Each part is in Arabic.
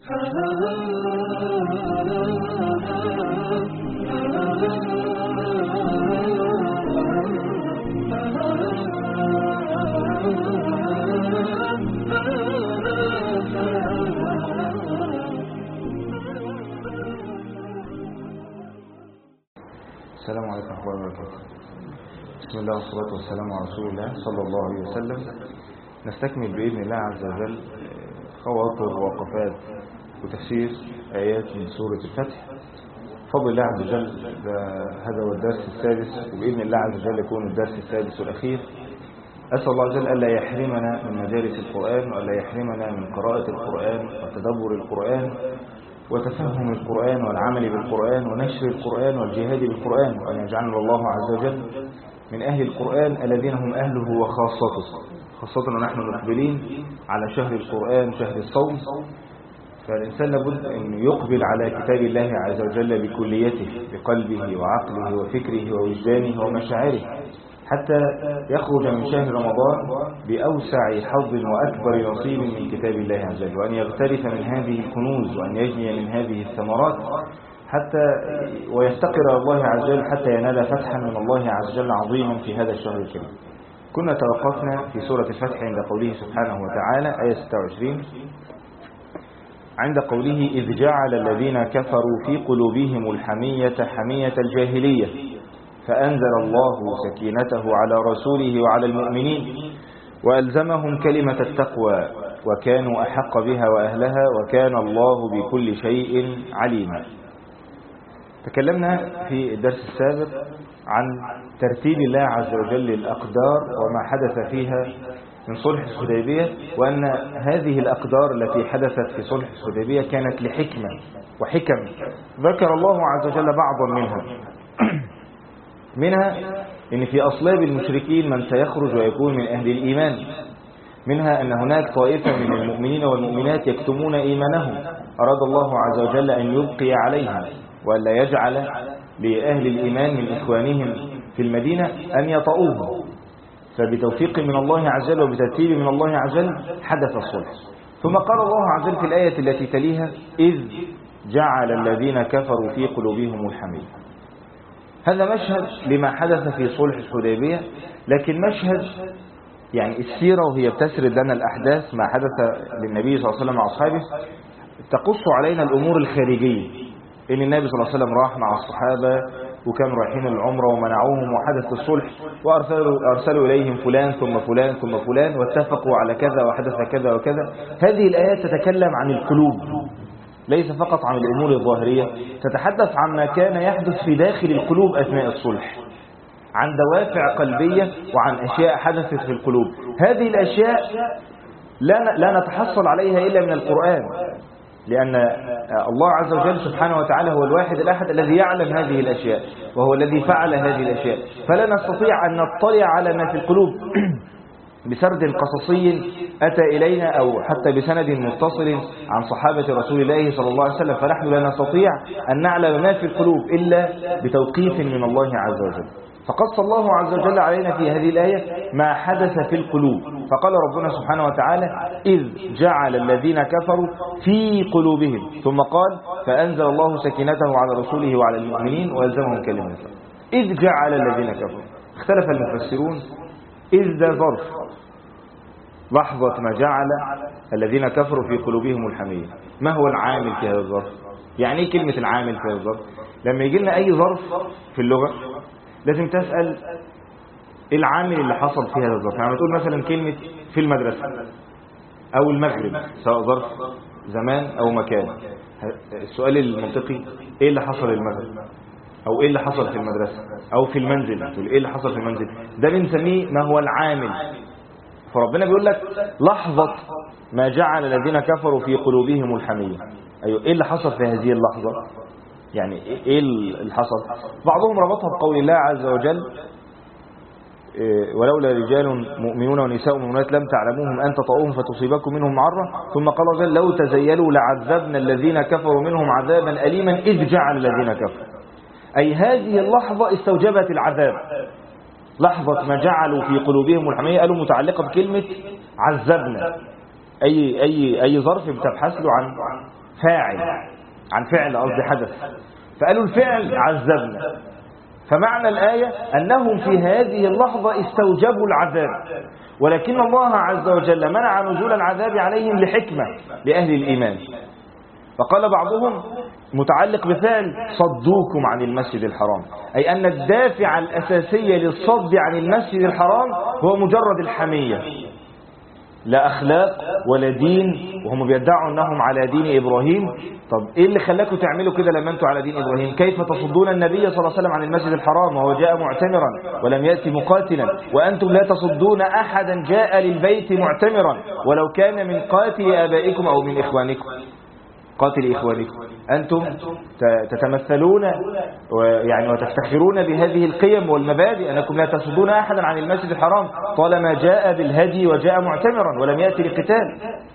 السلام عليكم ورحمة الله وبركاته. بسم الله والصلاة والسلام على رسول الله صلى الله عليه وسلم. نستكمل بإذن الله عز وجل خواطر ووقفات وتفسير آيات من سورة الفتح. فضل الله عز وجل هذا هو الدرس السادس، وبإذن الله عز وجل يكون الدرس السادس والأخير. أسأل الله عز وجل ألا يحرمنا من مجالس القرآن، وألا يحرمنا من قراءة القرآن وتدبر القرآن وتفهم القرآن والعمل بالقرآن ونشر القرآن والجهاد بالقرآن، وأن يجعلنا الله عز وجل من أهل القرآن الذين هم أهله وخاصته، خاصة ونحن مقبلين على شهر القرآن شهر الصوم. فالإنسان لابد أن يقبل على كتاب الله عز وجل بكليته، بقلبه وعقله وفكره ووجدانه ومشاعره، حتى يخرج من شهر رمضان بأوسع حظ وأكبر نصيب من كتاب الله عز وجل، وأن يغترف من هذه الكنوز وأن يجني من هذه الثمرات حتى ويفتقر الله عز وجل حتى ينال فتحا من الله عز وجل عظيما في هذا الشهر الكريم. كنا توقفنا في سورة الفتح عند قوله سبحانه وتعالى آية 26، عند قوله إذ جعل الذين كفروا في قلوبهم الحمية حمية الجاهلية فأنزل الله سكينته على رسوله وعلى المؤمنين وألزمهم كلمة التقوى وكانوا أحق بها وأهلها وكان الله بكل شيء عليما. تكلمنا في الدرس السابق عن ترتيب الله عز وجل للأقدار وما حدث فيها من صلح الحديبية، وأن هذه الأقدار التي حدثت في صلح الحديبية كانت لحكمة وحكم ذكر الله عز وجل بعضا منها إن في أصلاب المشركين من سيخرج ويكون من أهل الإيمان، منها أن هناك طائفة من المؤمنين والمؤمنات يكتمون إيمانهم أراد الله عز وجل أن يبقي عليها وألا يجعل لأهل الإيمان من إخوانهم في المدينة أن يطؤوهم، فبتوفيق من الله عز وجل وبترتيب من الله عز وجل حدث الصلح. ثم قال الله عز وجل في الآية التي تليها إذ جعل الذين كفروا في قلوبهم الحمية. هذا مشهد لما حدث في صلح الحديبية، لكن مشهد يعني السيرة وهي بتسرد لنا الأحداث ما حدث للنبي صلى الله عليه وسلم مع أصحابه تقص علينا الأمور الخارجية، إن النبي صلى الله عليه وسلم راح مع الصحابة وكانوا رايحين العمرة ومنعوهم وحدث الصلح وأرسلوا إليهم فلان ثم فلان ثم فلان واتفقوا على كذا وحدث كذا وكذا. هذه الآيات تتكلم عن القلوب، ليس فقط عن الأمور الظاهرية، تتحدث عن ما كان يحدث في داخل القلوب أثناء الصلح، عن دوافع قلبية وعن أشياء حدثت في القلوب. هذه الأشياء لا نتحصل عليها إلا من القرآن، لأن الله عز وجل سبحانه وتعالى هو الواحد الأحد الذي يعلم هذه الأشياء وهو الذي فعل هذه الأشياء، فلا نستطيع أن نطلع على ما في القلوب بسرد قصصي أتى إلينا أو حتى بسند متصل عن صحابة رسول الله صلى الله عليه وسلم، فنحن لا نستطيع أن نعلم ما في القلوب إلا بتوقيف من الله عز وجل. فقص الله عز وجل علينا في هذه الآية ما حدث في القلوب، فقال ربنا سبحانه وتعالى إذ جعل الذين كفروا في قلوبهم، ثم قال فأنزل الله سكينته على رسوله وعلى المؤمنين وألزمهم كلمة إذ جعل الذين كفروا. اختلف المفسرون إذ ذا ظرف لحظة ما جعل الذين كفروا في قلوبهم الحمية. ما هو العامل في هذا الظرف؟ يعني ايه كلمة العامل في هذا الظرف؟ لما يجي لنا أي ظرف في اللغة لازم تسأل ايه العامل اللي حصل في هذا الظرف. يعني تقول مثلا كلمة في المدرسة أو المغرب، سواء ظرف زمان أو مكان، السؤال المنطقي ايه اللي حصل المغرب، أو ايه اللي حصل في المدرسة، أو في المنزل، تقول ايه اللي حصل في المنزل. ده بنسميه ما هو العامل. فربنا بيقول لك لحظة ما جعل الذين كفروا في قلوبهم الحمية. أيوة، ايه اللي حصل في هذه اللحظة؟ يعني ايه اللي حصل؟ بعضهم ربطها بقول الله عز وجل ولولا رجال مؤمنون ونساء مؤمنات لم تعلموهم أن تطؤوهم فتصيبكم منهم معرة، ثم قال جل لو تزيلوا لعذبنا الذين كفروا منهم عذابا أليما إذ جعل الذين كفروا. أي هذه اللحظة استوجبت العذاب. لحظة ما جعلوا في قلوبهم الحمية قالوا متعلقة بكلمة عذبنا. أي ظرف بتبحث له عن فاعل، عن فعل قصدي حدث، فقالوا الفعل عذبنا. فمعنى الآية أنهم في هذه اللحظة استوجبوا العذاب، ولكن الله عز وجل منع نزول العذاب عليهم لحكمة لأهل الإيمان. فقال بعضهم متعلق بفعل صدوكم عن المسجد الحرام، أي أن الدافع الأساسي للصد عن المسجد الحرام هو مجرد الحمية، لا أخلاق ولا دين، وهم بيدعوا أنهم على دين إبراهيم. طب إيه اللي خلاكم تعملوا كده لما أنتوا على دين إبراهيم؟ كيف تصدون النبي صلى الله عليه وسلم عن المسجد الحرام وهو جاء معتمرا ولم يأتي مقاتلا، وأنتم لا تصدون أحدا جاء للبيت معتمرا ولو كان من قاتل آبائكم أو من إخوانكم، قاتل إخوانكم. أنتم تتمثلون يعني وتفتخرون بهذه القيم والمبادئ أنكم لا تصدون أحدا عن المسجد الحرام طالما جاء بالهدي وجاء معتمرا ولم يأتي لقتال.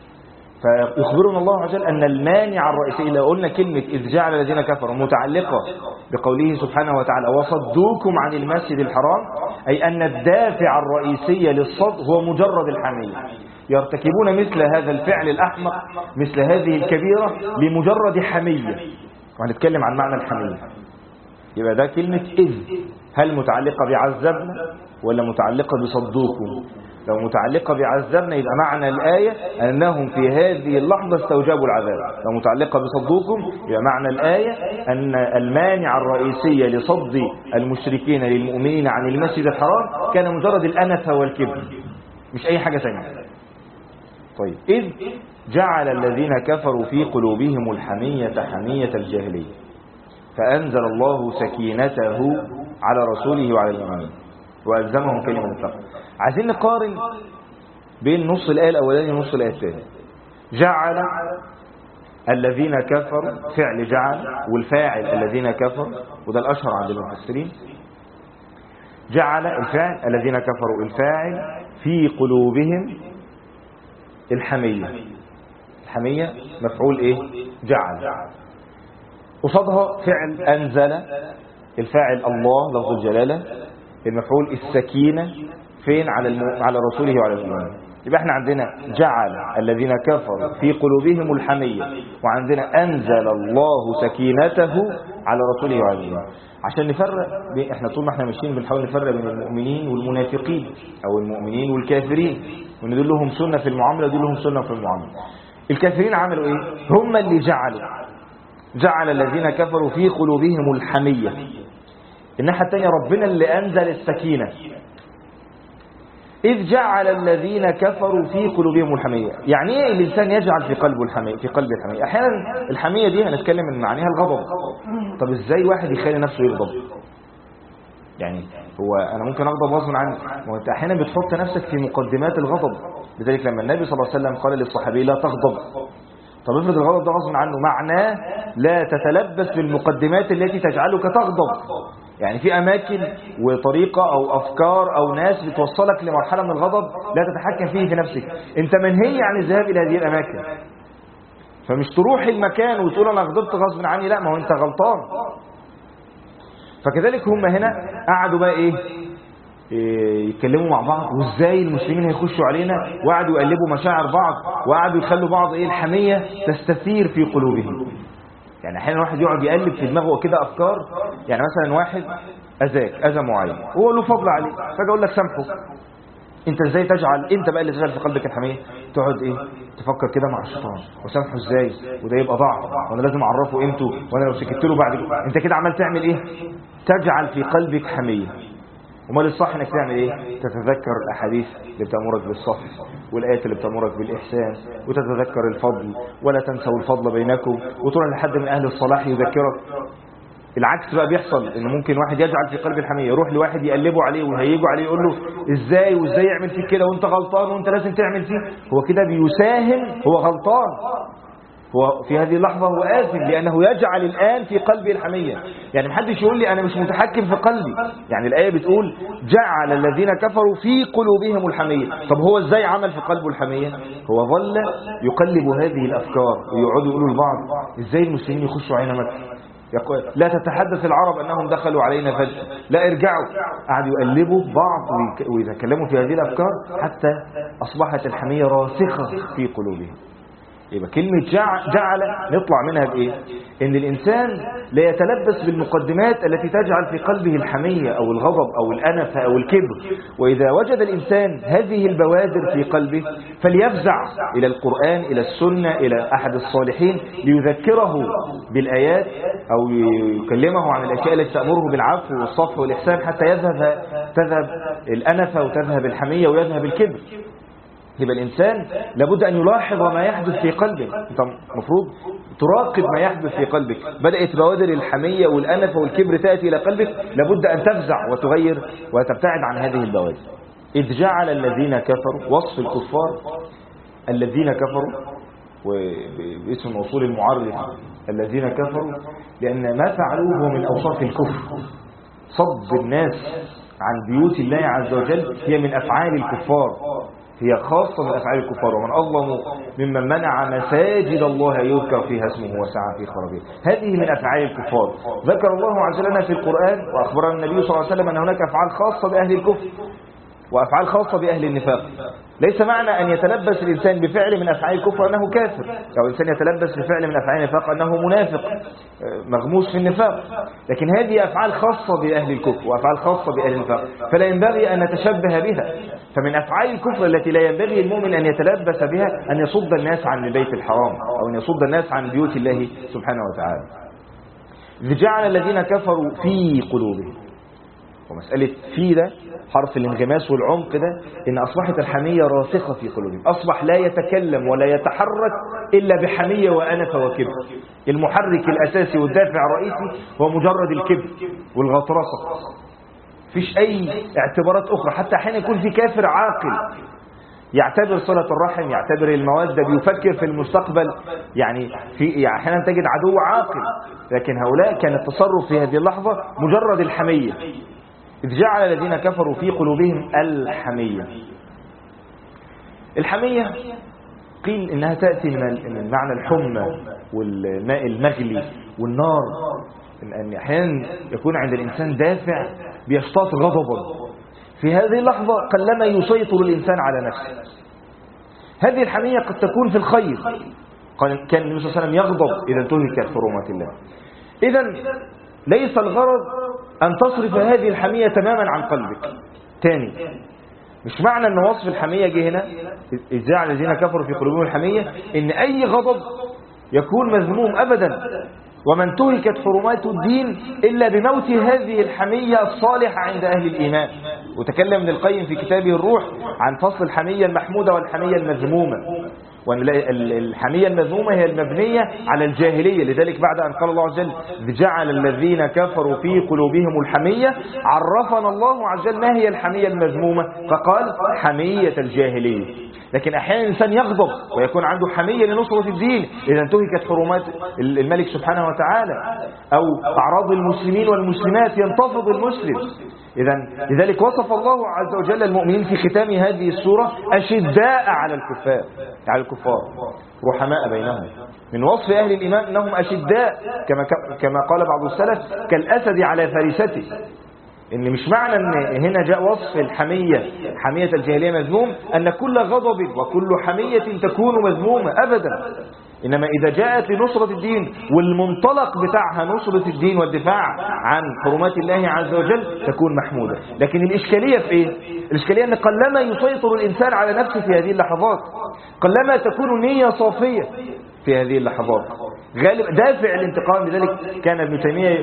فيخبرنا الله عز وجل أن المانع الرئيسي، لو قلنا كلمة إذ جعل الذين كفروا متعلقة بقوله سبحانه وتعالى وصدوكم عن المسجد الحرام، أي أن الدافع الرئيسي للصد هو مجرد الحمية. يرتكبون مثل هذا الفعل الأحمق، مثل هذه الكبيرة لمجرد حمية. وهنتكلم عن معنى الحمية. يبقى ده كلمة إذ، هل متعلقة بعذبنا ولا متعلقة بصدوكم؟ لو متعلقة بعذبنا يبقى معنى الآية أنهم في هذه اللحظة استوجبوا العذاب. لو متعلقة بصدوكم يبقى معنى الآية أن المانع الرئيسي لصد المشركين للمؤمنين عن المسجد الحرام كان مجرد الأنفة والكبر، مش أي حاجة ثانية. طيب، إذ جعل الذين كفروا في قلوبهم الحمية حمية الجاهلية فأنزل الله سكينته على رسوله وعلى المؤمنين وألزمهم كلمة التقوى. عايزين نقارن بين نص الآية الأولاني ونص الآية الثانية. جعل الذين كفروا فعل جعل، والفاعل الذين كفروا، وده الأشهر عند المفسرين. جعل الفعل، الذين كفروا الفاعل، في قلوبهم الحمية. الحمية مفعول إيه؟ جعل. قصادها فعل أنزل، الفاعل الله لفظ الجلالة، المفعول السكينة فين؟ على رسوله وعلى المؤمنين. يبقى احنا عندنا جعل الذين كفروا في قلوبهم الحمية، وعندنا أنزل الله سكينته على رسوله وعلى المؤمنين. عشان نفرق احنا طول ما احنا ماشيين بنحاول نفرق بين المؤمنين والمنافقين او المؤمنين والكافرين، وندول لهم سنة في المعاملة ودول لهم سنة في المعاملة. الكافرين عملوا ايه؟ هم اللي جعل الذين كفروا في قلوبهم الحمية. الناحية الثانية ربنا اللي أنزل السكينة. إذ جعل الذين كفروا في قلوبهم الحمية، يعني ايه الإنسان يجعل في قلبه الحمية؟ في قلبه الحمية أحيانا الحمية دي هنتكلم من معناها الغضب. طب إزاي واحد يخلي نفسه يغضب؟ يعني هو أنا ممكن أغضب غصب عني، وأنت أحيانا بتحط نفسك في مقدمات الغضب. لذلك لما النبي صلى الله عليه وسلم قال للصحابي لا تغضب، طب افرض الغضب ده غصب عنه، معناه لا تتلبس بالمقدمات التي تجعلك تغضب. يعني في أماكن وطريقة أو أفكار أو ناس بتوصلك لمرحلة من الغضب لا تتحكم فيه في نفسك. أنت منهي عن الذهاب إلى هذه الأماكن، فمش تروح المكان وتقول أنا غضبت غصب عني، لا، ما هو أنت غلطان. فكذلك هم هنا قعدوا بقى إيه يتكلموا مع بعض، وإزاي المسلمين هيخشوا علينا، وقعدوا يقلبوا مشاعر بعض، وقعدوا يخلوا بعض الحمية تستثير في قلوبهم. يعني احيانا واحد يقعد يقلب في دماغه كده افكار. يعني مثلا واحد اذاك اذى معين وهو له فضل عليه، فجاه اقول لك سامحه. انت ازاي انت بقى اللي تجعل في قلبك الحميه؟ تقعد تفكر كده مع الشيطان، وسامحه ازاي؟ وده يبقى ضعف، وانا لازم اعرفه قيمته، وانا لو سكت له بعد كده انت كده عمال تعمل ايه؟ تجعل في قلبك حميه. امال الصح انك تعمل ايه؟ تتذكر الاحاديث اللي بتامرك بالصف، والايات اللي بتامرك بالاحسان، وتتذكر الفضل، ولا تنسوا الفضل بينكم، وتروح لحد من اهل الصلاح يذكرك. العكس بقى بيحصل، ان ممكن واحد يجعل في قلب الحميه، يروح لواحد يقلبه عليه ويهيجوا عليه، يقول له ازاي وازاي يعمل فيك كده وانت غلطان وانت لازم تعمل فيه. هو كده بيساهم، هو غلطان، هو في هذه اللحظة هو آثم، لأنه يجعل الآن في قلبي الحمية. يعني محدش يقول لي أنا مش متحكم في قلبي. يعني الآية بتقول جعل الذين كفروا في قلوبهم الحمية. طب هو إزاي عمل في قلبه الحمية؟ هو ظل يقلب هذه الأفكار، ويقعدوا يقولوا لبعض إزاي المسلمين يخشوا علينا مكة؟ لا تتحدث العرب أنهم دخلوا علينا فجأة، لا ارجعوا. قعدوا يقلبوا بعض ويتكلموا في هذه الأفكار حتى أصبحت الحمية راسخة في قلوبهم. يبقى كلمة جعل نطلع منها بإيه؟ إن الإنسان لا يتلبس بالمقدمات التي تجعل في قلبه الحمية أو الغضب أو الأنف أو الكبر. وإذا وجد الإنسان هذه البوادر في قلبه فليفزع إلى القرآن، إلى السنة، إلى أحد الصالحين ليذكره بالآيات أو يكلمه عن الأشياء التي تأمره بالعفو والصفح والإحسان حتى تذهب الأنف وتذهب الحمية ويذهب الكبر. يبقى الإنسان لابد أن يلاحظ ما يحدث في قلبه. أنت مفروض تراقب ما يحدث في قلبك. بدأت بوادر الحمية والأنف والكبر تأتي إلى قلبك، لابد أن تفزع وتغير وتبتعد عن هذه البوادر. إذ جعل الذين كفروا، وصف الكفار الذين كفروا، وباسم موصول المعرف الذين كفروا، لأن ما فعلوه من أوصاف الكفر. صد الناس عن بيوت الله عز وجل هي من أفعال الكفار، هي خاصة من أفعال الكفار. ومن أظلم ممن منع مساجد الله يذكر فيها اسمه وسعى في خرابها. هذه من أفعال الكفار. ذكر الله عز وجل في القرآن وأخبرنا النبي صلى الله عليه وسلم أن هناك أفعال خاصة بأهل الكفر وأفعال خاصة بأهل النفاق. ليس معنى أن يتلبس الإنسان بفعل من أفعال الكفر أنه كافر، أو الإنسان يتلبس بفعل من أفعال النفاق أنه منافق مغموس في النفاق، لكن هذه أفعال خاصة بأهل الكفر وأفعال خاصة بأهل النفاق، فلا ينبغي أن نتشبه بها. فمن أفعال الكفر التي لا ينبغي المؤمن أن يتلبس بها أن يصد الناس عن البيت الحرام، أو أن يصد الناس عن بيوت الله سبحانه وتعالى. جعل الذين كفروا في قلوبهم، ومسألة في ده حرف الانغماس والعمق ده، إن أصبحت الحمية راسخة في قلوبهم. أصبح لا يتكلم ولا يتحرك إلا بحمية وأنف وكبر. المحرك الأساسي والدافع الرئيسي هو مجرد الكبر والغطرسة، فيش أي اعتبارات أخرى. حتى أحيانا يكون في كافر عاقل يعتبر صلة الرحم، يعتبر المودة، بيفكر في المستقبل، يعني أحيانا تجد عدو عاقل، لكن هؤلاء كان التصرف في هذه اللحظة مجرد الحمية. إذ جعل الذين كفروا في قلوبهم الحمية. الحمية قيل إنها تأتي من معنى الحمى والماء المغلي والنار، إن أحيانا يكون عند الإنسان دافع بيشتاط غضبا، في هذه اللحظة قلما يسيطر الإنسان على نفسه. هذه الحمية قد تكون في الخير، كان النبي صلى الله عليه وسلم يغضب إذا انتهكت حرمات الله. إذن ليس الغرض أن تصرف هذه الحمية تماما عن قلبك. تاني، مش معنى أن وصف الحمية جه هنا إذ جعل الذين كفروا في قلوبهم الحمية إن أي غضب يكون مذموم أبدا. ومن انتهكت حرمات الدين إلا بموت هذه الحمية الصالحة عند أهل الإيمان. وتكلم ابن القيم في كتابه الروح عن فصل الحمية المحمودة والحمية المذمومة، وأن الحمية المذمومة هي المبنية على الجاهلية. لذلك بعد أن قال الله عز وجل جعل الذين كفروا في قلوبهم الحمية، عرفنا الله عز وجل ما هي الحمية المذمومة، فقال حمية الجاهلية. لكن أحيانا الإنسان يغضب ويكون عنده حمية لنصرة الدين إذا انتهكت حرمات الملك سبحانه وتعالى، أو أعراض المسلمين والمسلمات ينتفض المسلم. لذلك وصف الله عز وجل المؤمنين في ختام هذه السورة أشداء على الكفار رحماء بينهم. من وصف أهل الإيمان أنهم أشداء كما قال بعض السلف كالأسد على فريسته. إن مش معنى أن هنا جاء وصف الحمية حمية الجاهلية مذموم أن كل غضب وكل حمية تكون مذمومة أبدا، إنما إذا جاءت لنصرة الدين والمنطلق بتاعها نصرة الدين والدفاع عن حرمات الله عز وجل تكون محمودة. لكن الإشكالية في إيه؟ الإشكالية أن قلما يسيطر الإنسان على نفسه في هذه اللحظات، قلما تكون نية صافية في هذه اللحظات. غالب دافع الانتقام. لذلك كان ابن تيمية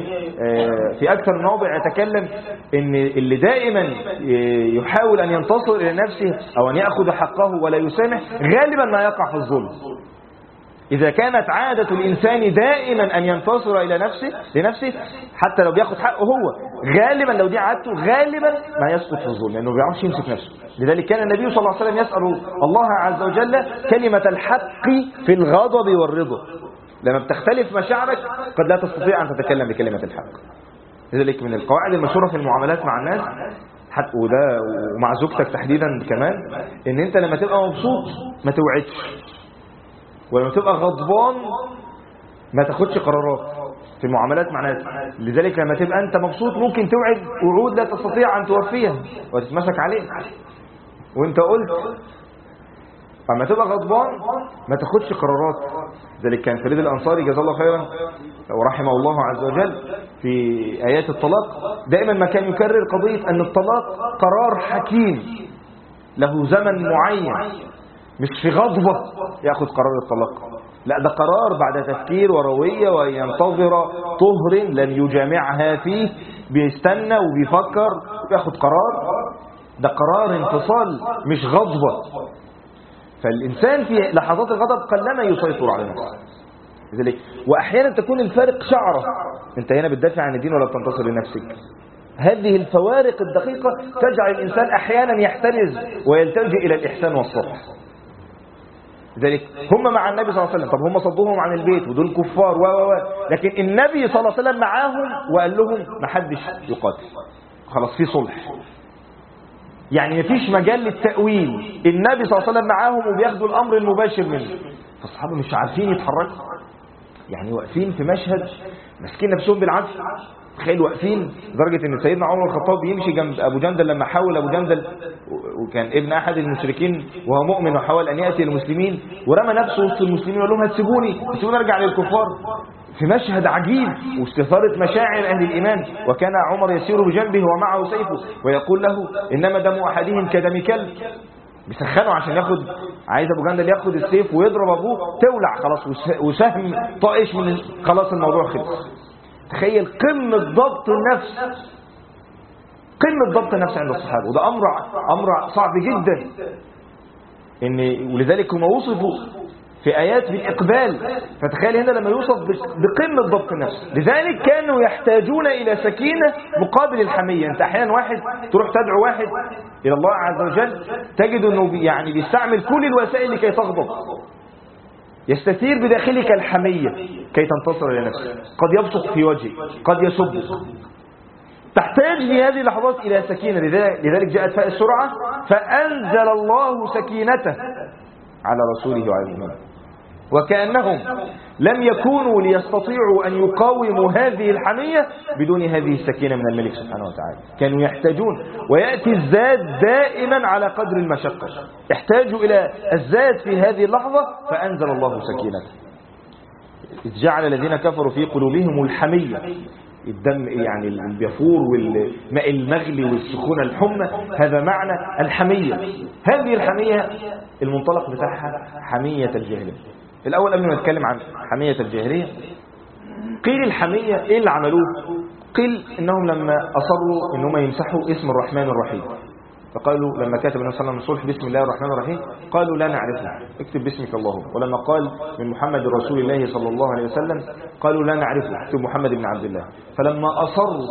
في أكثر من موضع يتكلم إن اللي دائما يحاول أن ينتصر إلى نفسه أو أن يأخذ حقه ولا يسامح غالبا ما يقع في الظلم. إذا كانت عادة الإنسان دائما أن ينتصر إلى لنفسه حتى لو بياخد حقه هو، غالبا لو دي عادته غالبا ما يسقط في الظلم لأنه بيعرفش يمسك نفسه. لذلك كان النبي صلى الله عليه وسلم يسأل الله عز وجل كلمة الحق في الغضب والرضا. لما بتختلف مشاعرك قد لا تستطيع أن تتكلم بكلمة الحق. لذلك من القواعد المشهورة في المعاملات مع الناس حتى وده ومع زوجتك تحديدا كمان، ان انت لما تبقى مبسوط ما توعدش، ولما تبقى غضبان ما تاخدش قرارات في المعاملات مع الناس. لذلك لما تبقى انت مبسوط ممكن توعد وعود لا تستطيع ان توفيها وتتمسك عليه. وانت قلت اما تبقى غضبان ما تاخدش قرارات. ذلك كان فريد الأنصاري جزاه الله خيرا ورحمه الله عز وجل في آيات الطلاق دائما ما كان يكرر قضية أن الطلاق قرار حكيم له زمن معين، مش في غضبة يأخذ قرار الطلاق، لا ده قرار بعد تفكير وروية وينتظر طهر لن يجامعها فيه، بيستنى وبيفكر ويأخذ قرار. ده قرار انفصال مش غضبة. فالإنسان في لحظات الغضب قلما يسيطر على نفسه. لذلك وأحيانا تكون الفارق شعرة، أنت هنا بتدافع عن الدين ولا بتنتصر لنفسك. هذه الفوارق الدقيقة تجعل الإنسان أحيانا يحترز ويلتجئ إلى الإحسان والصلح. لذلك هم مع النبي صلى الله عليه وسلم، طب هم صدوهم عن البيت ودول كفار لكن النبي صلى الله عليه وسلم معاهم وقال لهم ما حدش يقاتل، خلاص في صلح. يعني مفيش مجال للتأويل، النبي صلى الله عليه وسلم معاهم وبياخدوا الأمر المباشر منه. فالصحابة مش عارفين يتحركوا، يعني واقفين في مشهد ماسكين نفسهم بالعافية. تخيل واقفين لدرجة ان سيدنا عمر الخطاب يمشي جنب ابو جندل لما حاول ابو جندل، وكان ابن احد المشركين وهو مؤمن وحاول ان يأتي للمسلمين ورمى نفسه وسط المسلمين وقال لهم هتسيبوني ارجع للكفار. في مشهد عجيب واستثارت مشاعر اهل الايمان، وكان عمر يسير بجنبه ومعه سيفه ويقول له انما دم احدهم كدم كلب. بيسخنوا عشان عايز ابو جندل ياخد السيف ويضرب ابوه تولع خلاص، وسهم طائش من خلاص الموضوع خلص. تخيل قمة ضبط النفس، قمة ضبط النفس عند الصحابة، وده أمر صعب جدا. ولذلك هم وصفوا في آيات بالإقبال، فتخيل هنا لما يوصف بقمة ضبط النفس. لذلك كانوا يحتاجون إلى سكينة مقابل الحمية. أنت أحيانا واحد تروح تدعو واحد إلى الله عز وجل تجد أنه يعني بيستعمل كل الوسائل لكي تغضب، يستثير بداخلك الحمية كي تنتصر لنفسك، قد يبصق في وجهك، قد يسبك. تحتاج في هذه اللحظات إلى سكينة. لذلك جاءت فاء السرعة فأنزل الله سكينته على رسوله وعلى المؤمنين، وكأنهم لم يكونوا ليستطيعوا أن يقاوموا هذه الحمية بدون هذه السكينة من الملك سبحانه وتعالى. كانوا يحتاجون، ويأتي الزاد دائما على قدر المشقة. احتاجوا إلى الزاد في هذه اللحظة فأنزل الله سكينته. إذ جعل الذين كفروا في قلوبهم الحمية، الدم يعني البيفور والماء المغلي والسخونة الحمى، هذا معنى الحمية. هذه الحمية المنطلق بتاعها حمية الجاهلية. الأول قبل ما نتكلم عن حمية الجاهلية، قيل الحمية إيه اللي عملوه؟ قيل إنهم لما أصروا إنهم يمسحوا اسم الرحمن الرحيم، فقالوا لما كتب النبي صلى الله عليه وسلم الصلح بسم الله الرحمن الرحيم قالوا لا نعرفه، اكتب باسمك اللهم. ولما قال من محمد رسول الله صلى الله عليه وسلم قالوا لا نعرفه، اكتب محمد بن عبد الله. فلما أصروا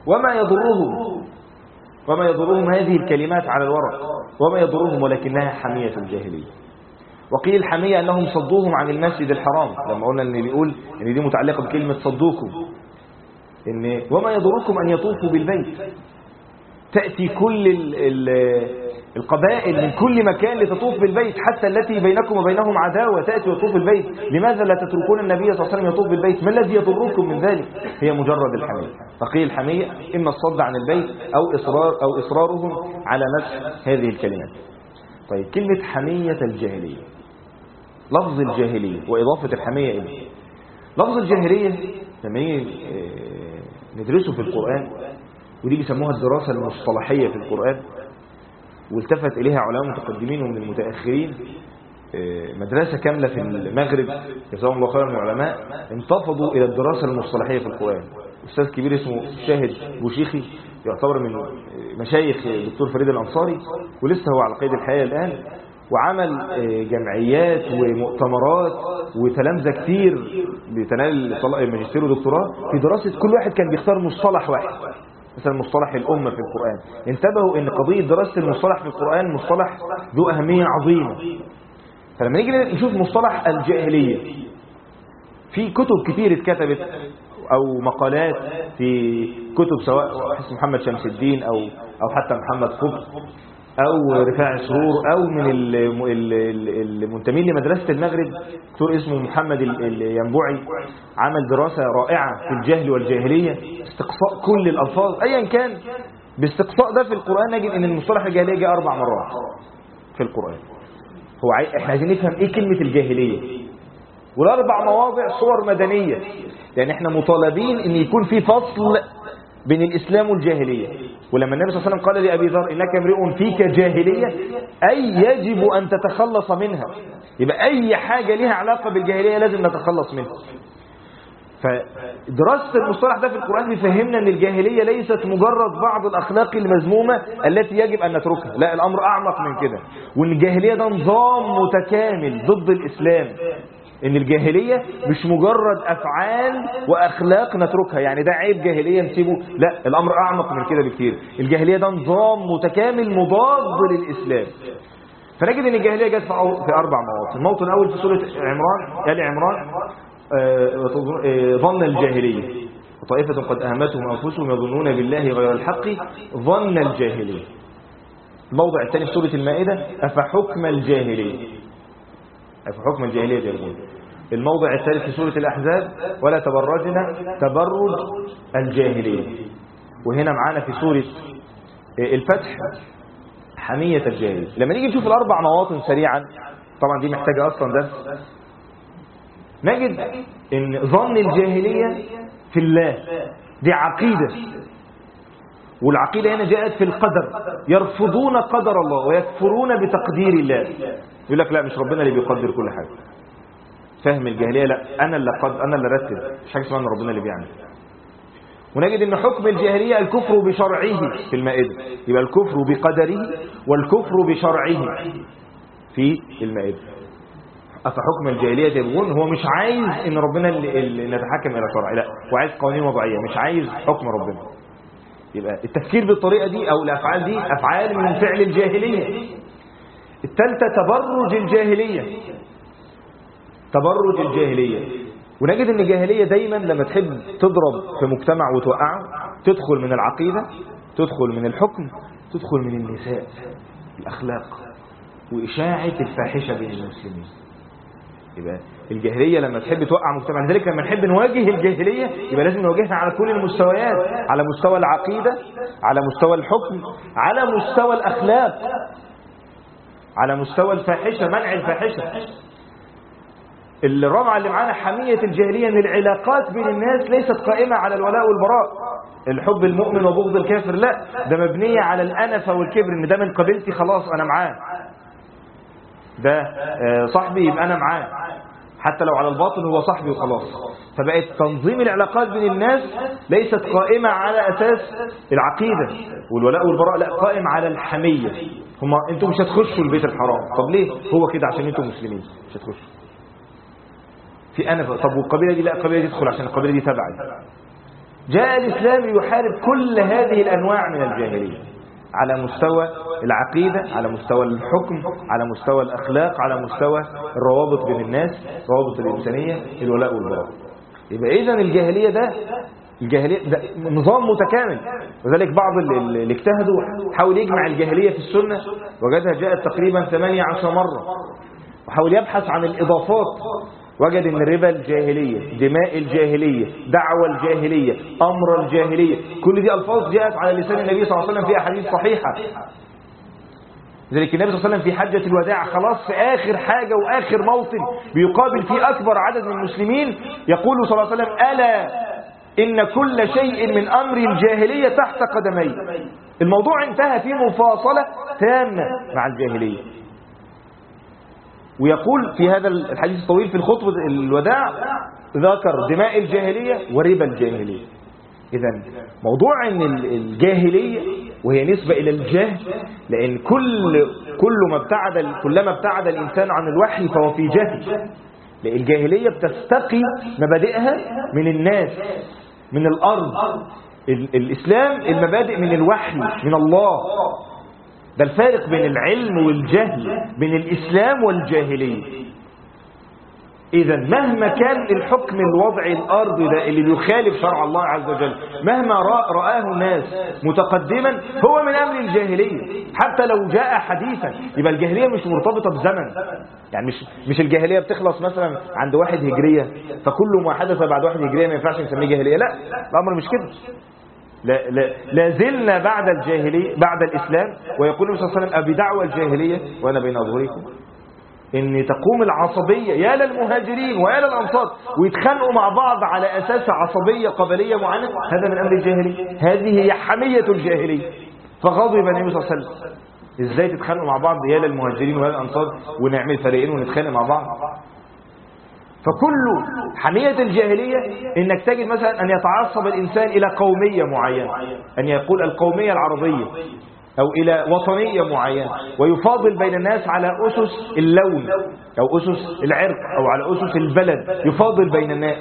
وما يضرهم هذه الكلمات على الورق، وما يضرهم ولكنها حمية الجاهلية. وقيل الحمية أنهم صدوهم عن المسجد الحرام، لما قلنا أن بيقول أن دي متعلقة بكلمة صدوكم، إن وما يضركم أن يطوفوا بالبيت. تأتي كل القبائل من كل مكان لتطوف بالبيت، حتى التي بينكم وبينهم عداوة تأتي وتطوف بالبيت. لماذا لا تتركون النبي صلى الله عليه وسلم يطوف بالبيت؟ ما الذي يضركم من ذلك؟ هي مجرد الحمية. فقيل الحمية إما الصد عن البيت أو إصرارهم على مسح هذه الكلمات. طيب كلمة حمية الجاهلية، لفظ الجاهلية وإضافة الحمية إليه. لفظ الجاهلية لما ندرسه في القرآن، ودي بيسموها الدراسة المصطلحية في القرآن، والتفت إليها علماء متقدمين ومن المتأخرين. مدرسة كاملة في المغرب جزاهم الله خيرا من العلماء انتفضوا إلى الدراسة المصطلحية في القرآن. أستاذ كبير اسمه شاهد بوشيخي يعتبر من مشايخ الدكتور فريد الأنصاري، ولسه هو على قيد الحياة الآن، وعمل جمعيات ومؤتمرات وتلامذة كتير بتنال الماجستير ودكتوراه في دراسة كل واحد كان بيختار مصطلح واحد، مثلا مصطلح الأمة في القرآن. انتبهوا ان قضية دراسة المصطلح في القرآن مصطلح ذو أهمية عظيمة. فلما نيجي نشوف مصطلح الجاهلية، في كتب كتير اتكتبت أو مقالات في كتب سواء اسم محمد شمس الدين أو حتى محمد قطب أو رفاع سرور أو من المنتمين لمدرسة المغرب دكتور اسمه محمد الينبوعي، عمل دراسة رائعة في الجهل والجاهلية، استقصاء كل الألفاظ أيا كان. باستقصاء ده في القرآن نجد أن المصطلح الجاهلية جاء 4 مرات في القرآن. احنا عايزين نفهم ايه كلمة الجاهلية. والاربع مواضع صور مدنية، لان احنا مطالبين ان يكون في فصل بين الاسلام والجاهلية. ولما النبي صلى الله عليه وسلم قال لأبي ذر انك امرئ فيك جاهلية، اي يجب ان تتخلص منها. يبقى اي حاجة لها علاقة بالجاهلية لازم نتخلص منها. فدراسة المصطلح ده في القرآن بيفهمنا ان الجاهلية ليست مجرد بعض الاخلاق المذمومة التي يجب ان نتركها، لا، الامر اعمق من كده. وان الجاهلية ده نظام متكامل ضد الاسلام. ان الجاهلية مش مجرد افعال واخلاق نتركها، يعني ده عيب جاهلية نسيبه، لا، الامر اعمق من كده بكتير. الجاهلية ده نظام متكامل مضاد للاسلام. فنجد ان الجاهلية جت في 4 مواطن. الموطن الاول في سورة عمران، آل عمران، ظن الجاهلية وطائفة قد أهمتهم أنفسهم يظنون بالله غير الحق ظن الجاهلية. الموضع الثاني في سورة المائدة أفحكم الجاهلية، أفحكم الجاهلية يقول. الموضع الثالث في سورة الأحزاب ولا تبرجنا تبرج الجاهلية. وهنا معانا في سورة الفتح حمية الجاهلية. لما نيجي نشوف ال4 مواطن سريعا، طبعا دي محتاجة أصلا درس، نجد ان ظن الجاهلية في الله دي عقيدة. والعقيدة هنا جاءت في القدر، يرفضون قدر الله ويكفرون بتقدير الله. يقول لك لا، مش ربنا اللي بيقدر كل حاجة. فهم الجاهلية لا، انا اللي رتب، مش حاجة اسمها ان ربنا اللي بيعمل. ونجد ان حكم الجاهلية الكفر بشرعه في المائدة. يبقى الكفر بقدره والكفر بشرعه في المائدة. أفحكم الجاهلية يبغون، هو مش عايز ان ربنا اللي نتحكم الى شرع، لا، هو عايز قوانين وضعية، مش عايز حكم ربنا. يبقى التفكير بالطريقة دي او الافعال دي افعال من فعل الجاهلية. الثالثة تبرج الجاهلية، تبرج الجاهلية. ونجد ان الجاهلية دايما لما تحب تضرب في مجتمع وتوقعه تدخل من العقيدة، تدخل من الحكم، تدخل من النساء، الأخلاق، وإشاعة الفاحشة بين المسلمين. يبقى الجاهلية لما تحب توقع مجتمع، لذلك لما نحب نواجه الجاهلية يبقى لازم نواجهها على كل المستويات، على مستوى العقيدة، على مستوى الحكم، على مستوى الأخلاق، على مستوى الفاحشة، منع الفاحشة. الرابعة اللي معانا حمية الجاهلية، ان العلاقات بين الناس ليست قائمة على الولاء والبراء، الحب المؤمن وبغض الكافر، لا، ده مبنية على الأنفة والكبر، ان ده من قبيلتي خلاص أنا معاه، ده صاحبي يبقى أنا معاه، حتى لو على الباطل هو صاحبي وخلاص. فبقت تنظيم العلاقات بين الناس ليست قائمة على أساس العقيدة والولاء والبراء، لا، قائم على الحمية. انتوا مش هتخشوا البيت الحرام، طب ليه؟ هو كده عشان انتوا مسلمين مش هتخشوا. في أنفة، طب والقبيلة دي لا، القبيلة دي تدخل عشان القبيلة دي تبعي. جاء الإسلام يحارب كل هذه الأنواع من الجاهلية على مستوى العقيدة، على مستوى الحكم، على مستوى الأخلاق، على مستوى الروابط بين الناس، روابط الإنسانية، الولاء والبراء. يبقى إذن الجاهلية ده نظام متكامل. وذلك بعض اللي اجتهدوا حاول يجمع الجاهلية في السنة وجدها جاءت تقريبا 18 مرة، وحاول يبحث عن الإضافات وجد ان الربا الجاهلية، دماء الجاهلية، دعوة الجاهلية، أمر الجاهلية، كل دي ألفاظ جاءت على لسان النبي صلى الله عليه وسلم في أحاديث صحيحة. لذلك النبي صلى الله عليه وسلم في حجة الوداع خلاص في آخر حاجة وآخر موطن بيقابل فيه أكبر عدد من المسلمين يقول صلى الله عليه وسلم: ألا إن كل شيء من أمر الجاهلية تحت قدمي. الموضوع انتهى في مفاصلة تامة مع الجاهلية. ويقول في هذا الحديث الطويل في الخطبة الوداع ذكر دماء الجاهلية وربا الجاهلية. إذن موضوع ان الجاهلية وهي نسبة إلى الجهل، لأن كلما ابتعد الإنسان عن الوحي فهو في جهل. لأن الجاهلية بتستقي مبادئها من الناس، من الأرض. الإسلام المبادئ من الوحي من الله. ده الفارق بين العلم والجهل، بين الإسلام والجاهلية. إذا مهما كان الحكم الوضعي الأرضي ده اللي بيخالف شرع الله عز وجل، مهما رآه الناس متقدما، هو من أمر الجاهلية حتى لو جاء حديثا. يبقى الجاهلية مش مرتبطة بزمن، يعني مش الجاهلية بتخلص مثلا عند 1 هجرية فكل ما حدث بعد 1 هجرية ما ينفعش نسميه جاهلية. لا، الأمر مش كده. لا زلنا بعد الجاهلية، بعد الإسلام. ويقول النبي صلى الله عليه وسلم: أبي دعوى الجاهلية وأنا بين أظهركم. ان تقوم العصبية يا للمهاجرين ويا للأنصار ويتخانقوا مع بعض على أساس عصبية قبلية معينة، هذا من أمر الجاهلية، هذه هي حمية الجاهلية. فغضب النبي صلى الله عليه وسلم، ازاي تتخانقوا مع بعض يا للمهاجرين ويا للأنصار ونعمل فريقين ونتخانق مع بعض؟ فكل حمية الجاهلية انك تجد مثلا ان يتعصب الانسان الى قومية معينة، ان يقول القومية العربية او الى وطنية معينة، ويفاضل بين الناس على اسس اللون او اسس العرق او على اسس البلد، يفاضل بين الناس.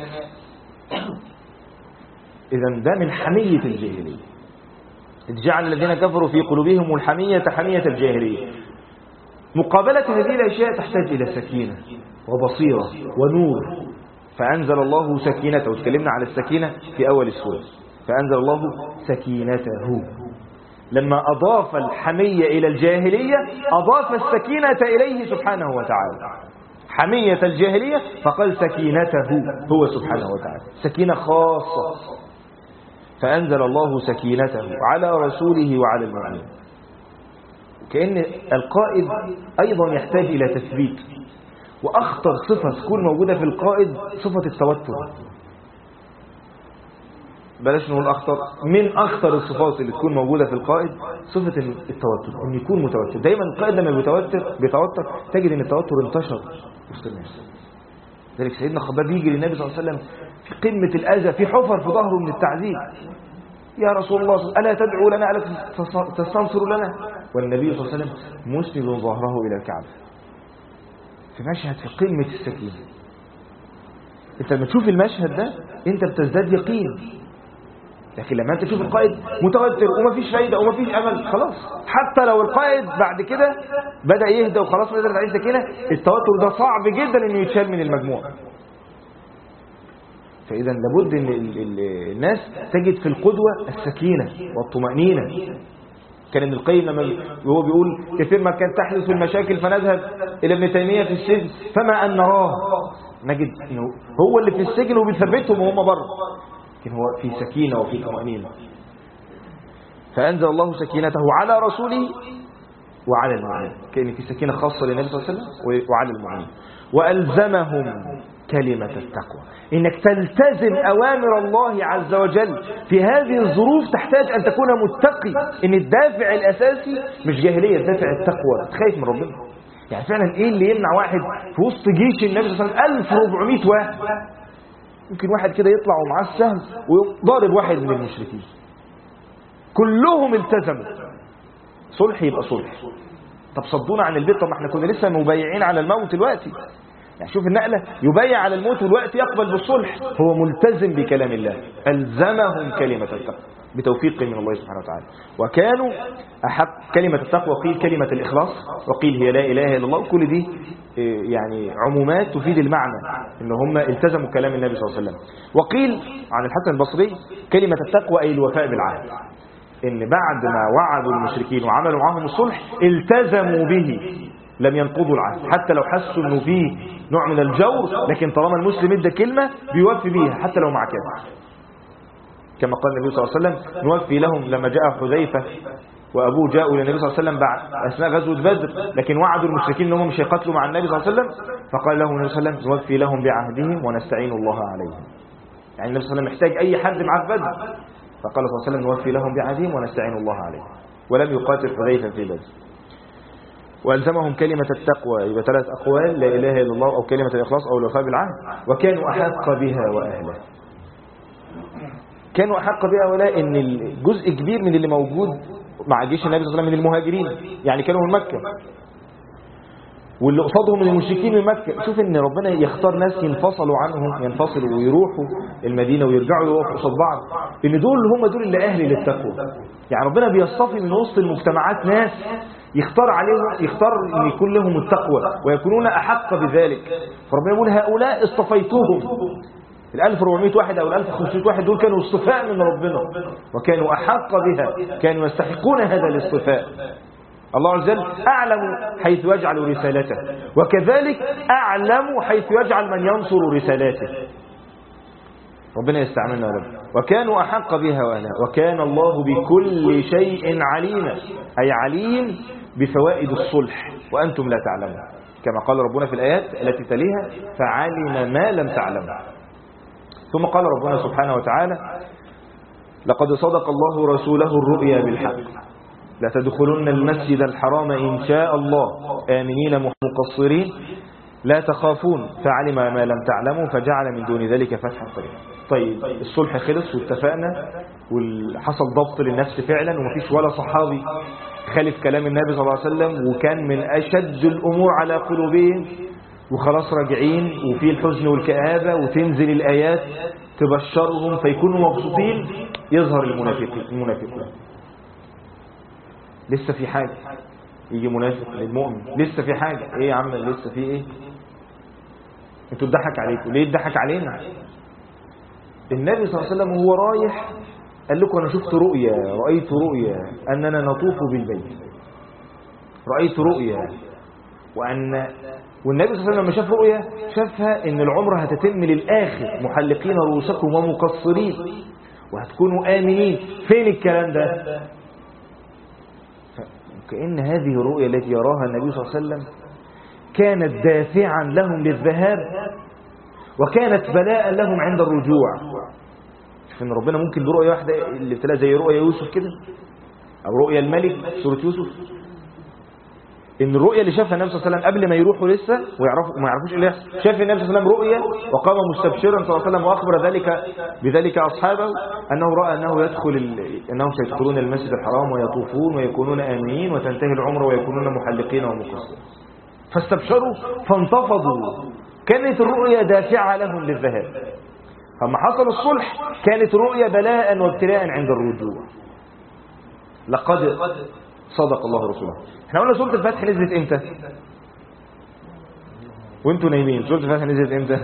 اذا ده من حمية الجاهلية. جعل الذين كفروا في قلوبهم الحمية حمية الجاهلية. مقابلة هذه الأشياء تحتاج إلى سكينة وبصيرة ونور. فأنزل الله سكينته، وتكلمنا على السكينة في أول السورة. فأنزل الله سكينته، لما أضاف الحمية إلى الجاهلية أضاف السكينة إليه سبحانه وتعالى. حمية الجاهلية فقال سكينته هو سبحانه وتعالى، سكينة خاصة. فأنزل الله سكينته على رسوله وعلى المؤمنين. كأن القائد أيضا يحتاج إلى تثبيت. وأخطر صفة تكون موجودة في القائد صفة التوتر. بلاش نقول أخطر، من أخطر الصفات اللي تكون موجودة في القائد صفة التوتر، إن يكون متوتر. دايما القائد لما بيتوتر تجد إن التوتر انتشر وسط الناس. ذلك سيدنا خباب يجي للنبي صلى الله عليه وسلم في قمة الأذى، في حفر في ظهره من التعذيب: يا رسول الله ألا تدعو لنا، ألا تستنصر لنا؟ والنبي صلى الله عليه وسلم مسند ظهره إلى الكعبة في مشهد في قمة السكينة. انت لما تشوف المشهد ده انت بتزداد يقين. لكن لما انت تشوف القائد متوتر ومفيش فايدة ومفيش أمل، خلاص حتى لو القائد بعد كده بدأ يهدى وخلاص بدأ تعيش سكينة، التوتر ده صعب جدا انه يتشال من المجموعة. فإذا لابد ان الناس تجد في القدوة السكينة والطمأنينة. كان ابن القيم لما هو بيقول كثير ما كان تحدث المشاكل فنذهب إلى ابن تيمية في السجن فما أن نراه، نجد انه هو اللي في السجن وبيثبتهم وهم بره، لكن هو في سكينة وفي طمأنينة. فأنزل الله سكينته على رسوله وعلى المؤمنين، كان في سكينة خاصة للنبي صلى الله عليه وسلم وعلى المؤمنين. وألزمهم كلمة التقوى، إنك تلتزم أوامر الله عز وجل في هذه الظروف تحتاج أن تكون متقي. إن الدافع الأساسي مش جاهلية، الدافع التقوى، تخاف من ربنا. يعني فعلا إيه اللي يمنع واحد في وسط جيش النبي صلى الله عليه وسلم 1400 واحد، ممكن واحد كده يطلع ومعاه السهم ويضارب واحد من المشركين، كلهم التزموا صلح يبقى صلح. طب صدونا عن البيت، طب ما احنا كنا لسه مبايعين على الموت دلوقتي. يعني شوف النقلة، يبايع على الموت والوقت يقبل بالصلح، هو ملتزم بكلام الله. ألزمهم كلمة التقوى بتوفيق من الله سبحانه وتعالى. وكانوا أحق كلمة التقوى، قيل كلمة الإخلاص، وقيل هي لا إله إلا الله. كل دي يعني عمومات تفيد المعنى إن هم التزموا كلام النبي صلى الله عليه وسلم. وقيل عن الحسن البصري كلمة التقوى أي الوفاء بالعهد، إن بعد ما وعدوا المشركين وعملوا معهم الصلح التزموا به، لم ينقضوا العهد حتى لو حسوا انه فيه نوع من الجور، لكن طالما المسلم ادى كلمه بيوفي بيها حتى لو مع كذب. كما قال النبي صلى الله عليه وسلم: نوفي لهم. لما جاء حذيفه وابوه جاءوا للنبي صلى الله عليه وسلم بعد اثناء غزوه بدر، لكن وعدوا المشركين انهم مش هيقاتلوا مع النبي صلى الله عليه وسلم، فقال لهم النبي صلى الله عليه وسلم: نوفي لهم بعهدهم ونستعين الله عليهم. يعني النبي صلى الله عليه وسلم محتاج اي حد معاه في بدر، فقال صلى الله عليه وسلم: نوفي لهم بعهدهم ونستعين الله عليهم. ولم يقاتل حذيفه في بدر. وألزمهم كلمة التقوى، يبقى 3 أقوال: لا إله إلا الله، أو كلمة الإخلاص، أو الوفاء بالعهد. وكانوا أحق بها وأهلها. كانوا أحق بها ولا إن الجزء كبير من اللي موجود مع جيش النبي صلى الله عليه وسلم من المهاجرين، يعني كانوا من مكة، واللي قصادهم من المشركين من مكة. شوف إن ربنا يختار ناس ينفصلوا عنهم، ينفصلوا ويروحوا المدينة ويرجعوا يقفوا قصاد بعض، إن دول هم دول اللي أهل للتقوى. يعني ربنا بيصطفي من وسط المجتمعات ناس يختار عليهم، يختار ان يكون لهم التقوى ويكونون احق بذلك. فربنا يقول: هؤلاء اصطفيتهم. ال 1400 واحد او ال 1500 واحد دول كانوا اصطفاء من ربنا، وكانوا احق بها، كانوا يستحقون هذا الاصطفاء. الله عز وجل اعلم حيث يجعل رسالته، وكذلك اعلم حيث يجعل من ينصر رسالاته. ربنا يستعملنا يا رب. وكانوا أحق بها وأهلها، وكان الله بكل شيء عليما، أي عليم بفوائد الصلح وأنتم لا تعلمون. كما قال ربنا في الآيات التي تليها فعلم ما لم تعلم. ثم قال ربنا سبحانه وتعالى لقد صدق الله رسوله الرؤيا بالحق لتدخلن المسجد الحرام إن شاء الله آمنين مقصرين لا تخافون فعلم ما لم تعلموا فجعل من دون ذلك فتحا قريبا. طيب الصلح خلص واتفقنا وحصل ضبط للنفس فعلا ومفيش ولا صحابي خالف كلام النبي صلى الله عليه وسلم وكان من أشد الأمور على قلوبهم وخلاص راجعين وفي الحزن والكآبة وتنزل الآيات تبشرهم فيكونوا مبسوطين. يظهر المنافقون لسه في حاجة. يجي منافق للمؤمن لسه في حاجة. ايه يا عم لسه في ايه؟ انتوا اتضحك عليكم. ليه اتضحك علينا؟ النبي صلى الله عليه وسلم وهو رايح قال لكم انا شفت رؤيا رأيت رؤيا اننا نطوف بالبيت. رأيت رؤيا والنبي صلى الله عليه وسلم لما شاف رؤيا شافها ان العمرة هتتم للآخر محلقين رؤوسكم ومقصرين وهتكونوا آمنين. فين الكلام ده؟ كأن هذه الرؤيا التي يراها النبي صلى الله عليه وسلم كانت دافعا لهم للذهاب وكانت بلاء لهم عند الرجوع. شوف ان ربنا ممكن برؤيا واحدة اللي بتلاقي زي رؤيا يوسف كده او رؤيا الملك سورة يوسف. ان الرؤيا اللي شافها النبي صلى الله عليه وسلم قبل ما يروحوا لسه وما يعرفوش ايه اللي يحصل. شاف النبي صلى الله عليه وسلم رؤيا وقام مستبشرا صلى الله عليه وسلم واخبر بذلك اصحابه انه راى انهم سيدخلون المسجد الحرام ويطوفون ويكونون امنين وتنتهي العمره ويكونون محلقين ومقصرين. فاستبشروا فانتفضوا. كانت الرؤيا دافعه لهم للذهاب. فلما حصل الصلح كانت الرؤيا بلاء وابتلاء عند الرجوع. لقد صدق الله رسوله. احنا قلنا سورة الفتح نزلت امتى وانتوا نايمين؟ سورة الفتح نزلت امتى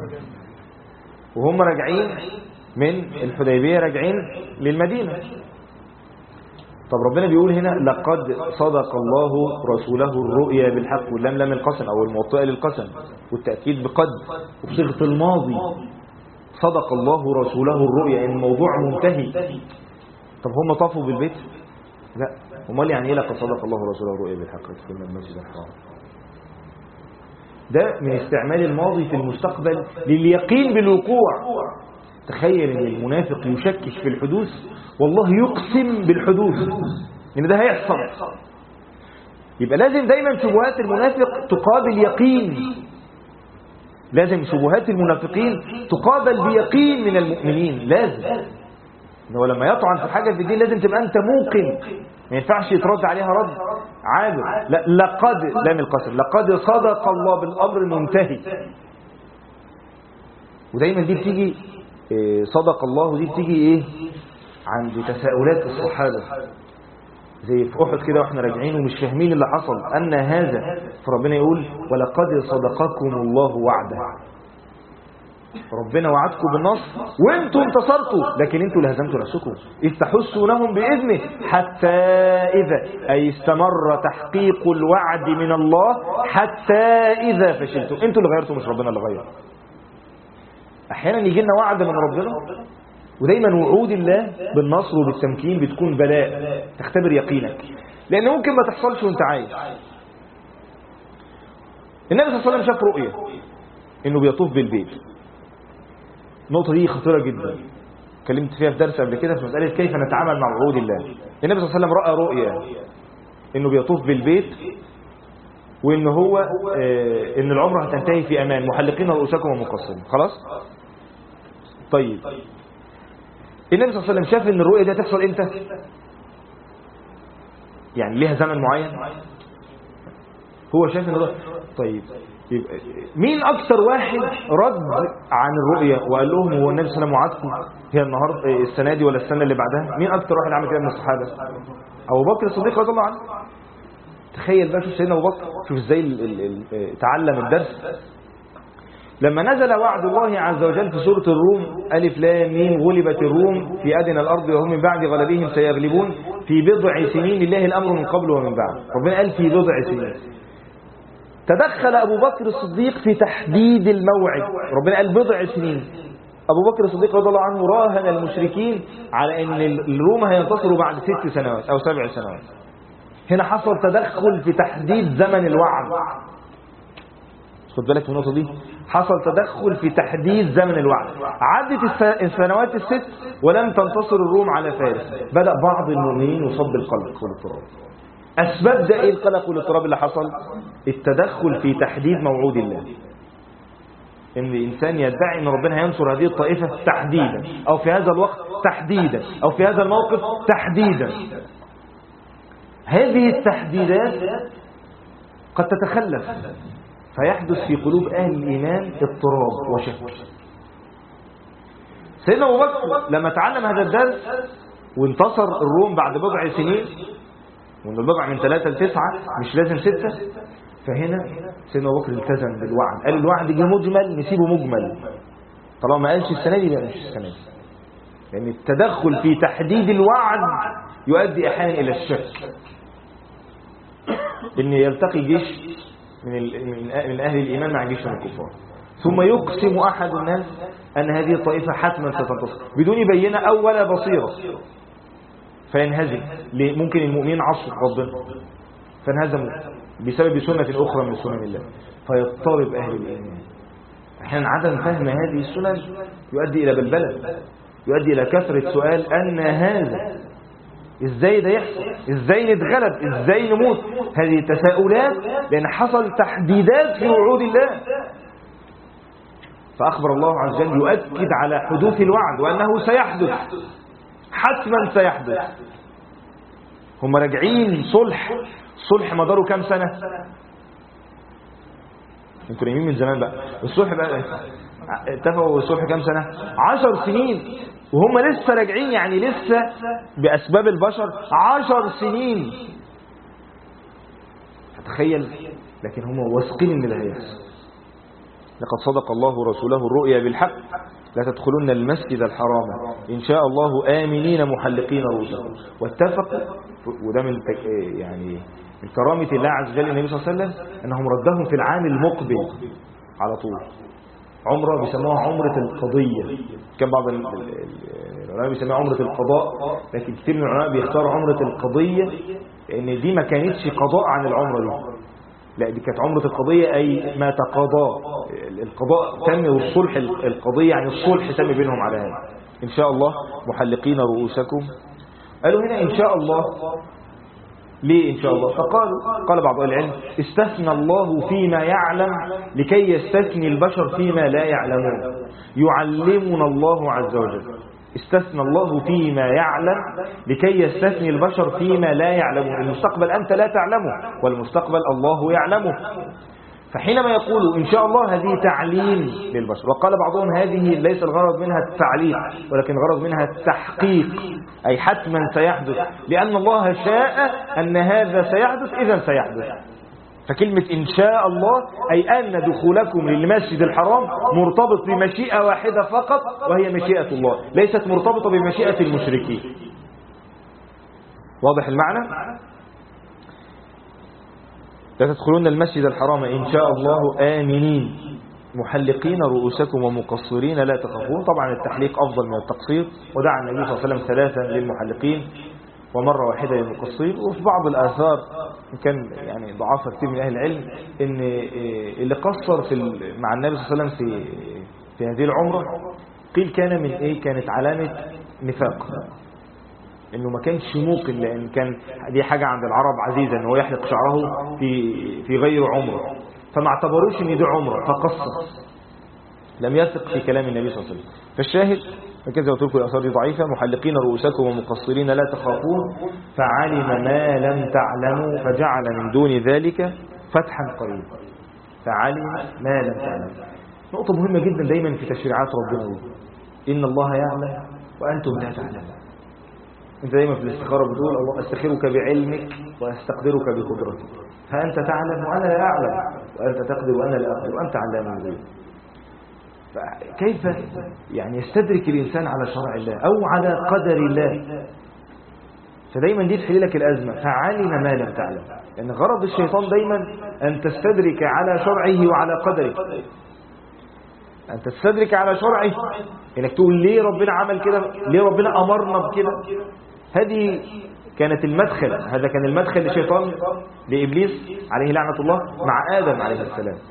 وهم راجعين من الحديبية راجعين للمدينة. طب ربنا بيقول هنا لقد صدق الله رسوله الرؤيا بالحق واللام لام القسم او الموطئة للقسم والتأكيد بقد وبصيغة الماضي. صدق الله رسوله الرؤيا ان الموضوع منتهي. طب هم طافوا بالبيت؟ لا. امال يعني ايه لقد صدق الله رسوله الرؤيا بالحق يدخلون المسجد الحرام؟ ده من استعمال الماضي في المستقبل لليقين بالوقوع. تخيل ان المنافق يشكك في الحدوث والله يقسم بالحدوث ان ده هيحصل. يبقى لازم دايما شبهات المنافق تقابل يقين. لازم شبهات المنافقين تقابل بيقين من المؤمنين. لازم هو لما يطعن في حاجة في الدين لازم تبقى أنت موقن. ما ينفعش يترد عليها رد عابر. لا لقد لام القسم لقد صدق الله بالأمر المنتهي. ودايما دي بتيجي صدق الله ودي بتيجي ايه عند تساؤلات الصحابة زي في أحد كده واحنا راجعين ومش فاهمين اللي حصل أن هذا. فربنا يقول ولقد صدقكم الله وعده. ربنا وعدكم بالنصر وانتم انتصرتوا لكن انتم اللي هزمتوا نفسكم إذ تحسونهم بإذنه حتى إذا أي استمر تحقيق الوعد من الله حتى إذا فشلتم. انتم اللي غيرتوا مش ربنا اللي غير. أحيانا يجي لنا وعد من ربنا ودايما وعود الله بالنصر وبالتمكين بتكون بلاء تختبر يقينك لأن ممكن ما تحصلش وانت عايش. النبي صلى الله عليه وسلم شاف رؤية انه بيطوف بالبيت. النقطة دي خطيرة جدا اتكلمت فيها في درس قبل كده في مسألة كيف نتعامل مع وعود الله. النبي صلى الله عليه وسلم رأى رؤية انه بيطوف بالبيت وان هو ان العمرة هتنتهي في امان محلقين رؤوسكم ومقصرين. خلاص طيب النبي صلى الله عليه وسلم شاف ان الرؤية دي هتحصل امتى؟ يعني ليها زمن معين؟ هو شاف ان الرؤية. طيب يبقى مين اكتر واحد رد عن الرؤية وقال لهم هو النبي صلى الله عليه وسلم وعدكم هي النهارده السنة دي ولا السنة اللي بعدها؟ مين اكتر واحد عمل كده من الصحابة؟ ابو بكر الصديق رضي الله عنه. تخيل بقى شوف سيدنا ابو بكر شوف ازاي تعلم الدرس. لما نزل وعد الله عز وجل في سورة الروم ألف لام ميم غلبت الروم في أدنى الأرض وهم من بعد غلبهم سيغلبون في بضع سنين لله الأمر من قبل ومن بعد. ربنا قال في بضع سنين. تدخل أبو بكر الصديق في تحديد الموعد. ربنا قال بضع سنين. أبو بكر الصديق رضي الله عنه راهن المشركين على أن الروم هينتصروا بعد 6 سنوات أو 7 سنوات. هنا حصل تدخل في تحديد زمن الوعد. خد بالك من النقطة دي. حصل تدخل في تحديد زمن الوعد. عدت السنوات ال6 ولم تنتصر الروم على فارس. بدأ بعض المؤمنين يصاب بالقلق والاضطراب. أسباب ده إيه القلق والاضطراب اللي حصل؟ التدخل في تحديد موعود الله. إن الإنسان يدعي إن ربنا هينصر هذه الطائفة تحديدا، أو في هذا الوقت تحديدا، أو في هذا الموقف تحديدا. هذه التحديدات قد تتخلف فيحدث في قلوب أهل الإيمان اضطراب وشك. سيدنا أبو بكر لما تعلم هذا الدرس وانتصر الروم بعد بضع سنين، وان البضع من 3 ل9 مش لازم 6، فهنا سيدنا أبو بكر التزم بالوعد. قال الوعد جه مجمل نسيبه مجمل، طالما ما قالش السنة دي مش السنة دي. لأن التدخل في تحديد الوعد يؤدي أحيانا إلى الشك. إن يلتقي جيش من أهل الإيمان مع جيش من الكفار، ثم يقسم أحد الناس أن هذه الطائفة حتما ستنتصر بدون بينة أو ولا بصيرة، فينهزم. ممكن المؤمنين عصوا ربنا فانهزموا بسبب سنة أخرى من سنن الله، فيضطرب أهل الإيمان. أحيانا عدم فهم هذه السنن يؤدي إلى بلبلة، يؤدي إلى كثرة سؤال أن هذا إزاي ده يحصل، إزاي نتغلب، إزاي نموت. هذه تساؤلات لأن حصل تحديدات في وعود الله. فأخبر الله عز وجل يؤكد على حدوث الوعد وأنه سيحدث، حتما سيحدث. هم راجعين صلح مداره كام سنة؟ انتوا نايمين من زمان بقى. الصلح بقى اتفقوا الصلح كام سنة؟ 10 سنين، وهم لسه راجعين، يعني لسه بأسباب البشر 10 سنين. تخيل، لكن هم واثقين ان ده هيحصل. لقد صدق الله رسوله الرؤيا بالحق لا تدخلن المسجد الحرام إن شاء الله آمنين محلقين رؤوسكم. واتفقوا، وده من يعني من كرامة الله عز وجل النبي صلى الله عليه وسلم أنهم ردهم في العام المقبل على طول. عمرة بيسموها عمرة القضية. كان بعض العلماء بيسموها عمرة القضاء، لكن كثير من العلماء بيختاروا عمرة القضية لأن دي ما كانتش قضاء عن العمرة دي، لا دي كانت عمرة القضية أي ما تقاضى. القضاء تم والصلح القضية يعني الصلح تم بينهم على هذا. إن شاء الله محلقين رؤوسكم. قالوا هنا إن شاء الله، ليه إن شاء الله؟ قال بعض العلم استثنى الله فيما يعلم لكي يستثني البشر فيما لا يعلمون. يعلمنا الله عز وجل. استثنى الله فيما يعلم لكي يستثني البشر فيما لا يعلمون. المستقبل أنت لا تعلمه، والمستقبل الله يعلمه. فحينما يقولوا إن شاء الله هذه تعليم للبشر. وقال بعضهم هذه ليس الغرض منها التعليم ولكن الغرض منها التحقيق، أي حتما سيحدث، لأن الله شاء أن هذا سيحدث إذا سيحدث. فكلمة إن شاء الله أي أن دخولكم للمسجد الحرام مرتبط بمشيئة واحدة فقط، وهي مشيئة الله، ليست مرتبطة بمشيئة المشركين. واضح المعنى؟ لا تدخلون المسجد الحرام إن شاء الله آمنين محلقين رؤوسكم ومقصرين لا تخافون. طبعا التحليق أفضل من التقصير، ودعا النبي صلى الله عليه وسلم 3 للمحلقين ومرة واحدة للمقصرين. وفي بعض الآثار كان يعني ضعافة كثير من أهل العلم إن اللي قصر مع النبي صلى الله عليه وسلم في هذه العمرة قيل كان من إيه؟ كانت علامة نفاق، إنه ما كانش موقن، لأن كان دي حاجة عند العرب عزيزة إنه يحلق شعره في غير عمره، فما اعتبروش إن دي عمرة فقصر، لم يثق في كلام النبي صلى الله عليه وسلم. فالشاهد فكذا قلت لكم الآثار دي ضعيفة. محلقين رؤوسكم ومقصرين لا تخافون فعلم ما لم تعلموا فجعل من دون ذلك فتحا قريبا. فعلم ما لم تعلموا، نقطة مهمة جدا دايما في تشريعات ربنا، إن الله يعلم وأنتم لا تعلمون. أنت دايما في الاستخارة بتقول الله أستخيرك بعلمك وأستقدرك بقدرتك، فأنت تعلم وأنا لا أعلم، وأنت تقدر وأنا لا أقدر، وأنت علام الغيوب. فكيف يعني يستدرك الإنسان على شرع الله أو على قدر الله؟ فدايما دي تحل لك الأزمة. فعلم ما لم تعلم، لأن غرض الشيطان دايما أن تستدرك على شرعه وعلى قدره، أن تستدرك على شرعه، إنك تقول ليه ربنا عمل كده، ليه ربنا أمرنا بكده. هذه كانت المدخل، هذا كان المدخل للشيطان لإبليس عليه لعنة الله مع آدم عليه السلام.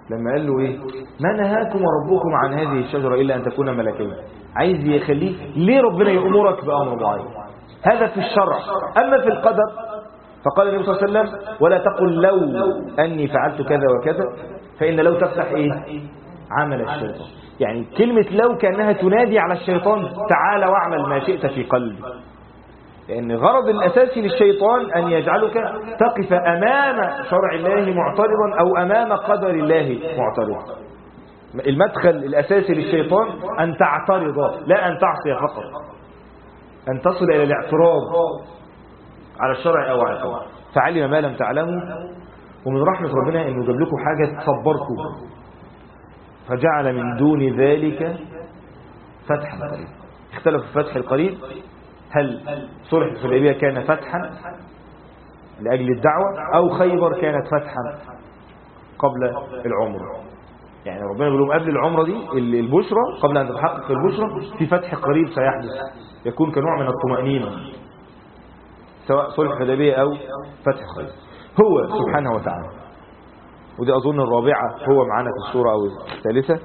لما قال له ايه؟ ما نهاكم ربكم عن هذه الشجرة إلا أن تكون ملكين. عايز يخليه ليه ربنا يأمرك بأمر معين؟ هذا في الشرع. أما في القدر فقال النبي صلى الله عليه وسلم ولا تقل لو أني فعلت كذا وكذا، فإن لو تفتح ايه؟ عمل الشيطان. يعني كلمة لو كأنها تنادي على الشيطان تعال واعمل ما شئت في قلبي، لأن غرض الأساسي للشيطان أن يجعلك تقف أمام شرع الله معترضا أو أمام قدر الله معترضا. المدخل الأساسي للشيطان أن تعترض لا أن تعصي فقط، أن تصل إلى الاعتراض على الشرع أو على القدر. فعلم ما لم تعلموا، ومن رحمة ربنا أنه جاب لكم حاجة تصبركم، فجعل من دون ذلك فتحا قريب. اختلف في فتح القريب، هل صلح الحديبية كان فتحا لأجل الدعوة أو خيبر كانت فتحا قبل العمرة؟ يعني ربنا بيقول لهم قبل العمرة دي البشرى، قبل أن تتحقق البشرى في فتح قريب سيحدث يكون كنوع من الطمأنينة، سواء صلح الحديبية أو فتح خيبر. هو سبحانه وتعالى، ودي أظن الرابعة هو معنا في السورة أو الثالثة،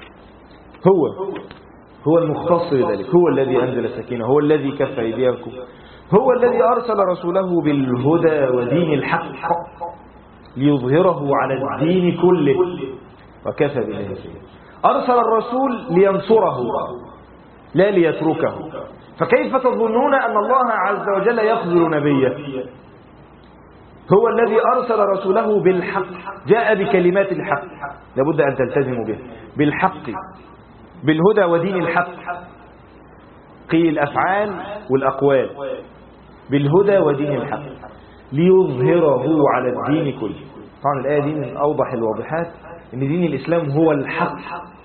هو المختص لذلك، هو الذي أنزل السكينة، هو الذي كف أيديكم، هو الذي أرسل رسوله بالهدى ودين الحق ليظهره على الدين كله وكفى بالله شهيدا. أرسل الرسول لينصره لا ليتركه. فكيف تظنون أن الله عز وجل يخذل نبيه؟ هو الذي أرسل رسوله بالحق، جاء بكلمات الحق لابد أن تلتزموا به، بالحق، بالهدى ودين الحق، قيل الأفعال والأقوال، بالهدى ودين الحق ليظهره على الدين كله. طبعا الآية دي من أوضح الواضحات أن دين الإسلام هو الحق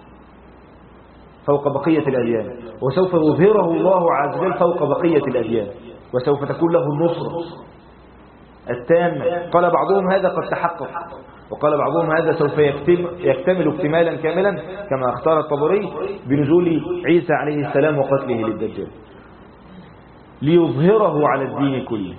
فوق بقية الأديان، وسوف يظهره الله عز وجل فوق بقية الأديان، وسوف تكون له النصرة التامة. قال بعضهم هذا قد تحقق، وقال بعضهم هذا سوف يكتمل اكتمالا كاملا كما اختار الطبري بنزول عيسى عليه السلام وقتله للدجال، ليظهره على الدين كله.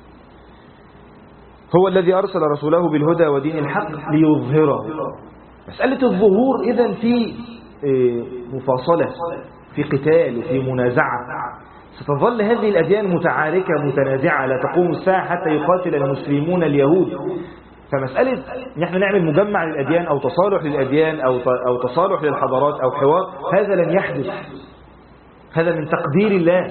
هو الذي أرسل رسوله بالهدى ودين الحق ليظهره. مسألة الظهور إذن في مفاصلة، في قتال وفي منازعة. ستظل هذه الأديان متعاركة متنازعة، لا تقوم الساعة حتى يقاتل المسلمون اليهود. فمسألة نحن نعمل مجمع للأديان أو تصالح للأديان أو تصالح للحضارات أو حوار، هذا لن يحدث، هذا من تقدير الله.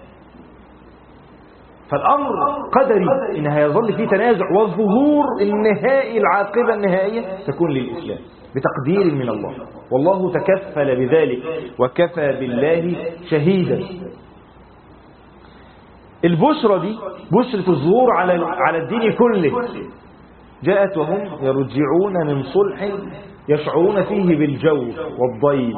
فالأمر قدري إن هيظل فيه تنازع، والظهور النهائي العاقبة النهائية تكون للإسلام بتقدير من الله، والله تكفل بذلك وكفى بالله شهيدا. البشرى دي بشرة الظهور على الدين كله جاءت وهم يرجعون من صلح يشعرون فيه بالجو والضيم.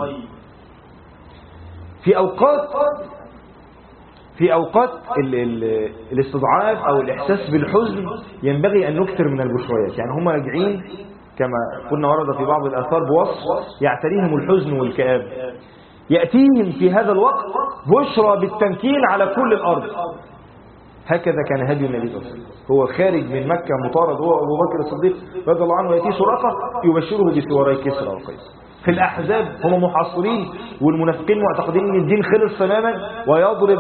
في أوقات الاستضعاف أو الإحساس بالحزن ينبغي أن نكثر من البشريات. يعني هم راجعين كما كنا ورد في بعض الآثار بوصف يعتريهم الحزن والكآب، يأتيهم في هذا الوقت بشرى بالتمكين على كل الأرض. هكذا كان هدي النبي صلى الله عليه وسلم، هو خارج من مكة مطارد هو أبو بكر الصديق رضي الله عنه، ويأتيه سراقة يبشره بسواري كسرى وقيصر. في الأحزاب هم محاصرين والمنافقين معتقدين ان الدين خلص تماما، ويضرب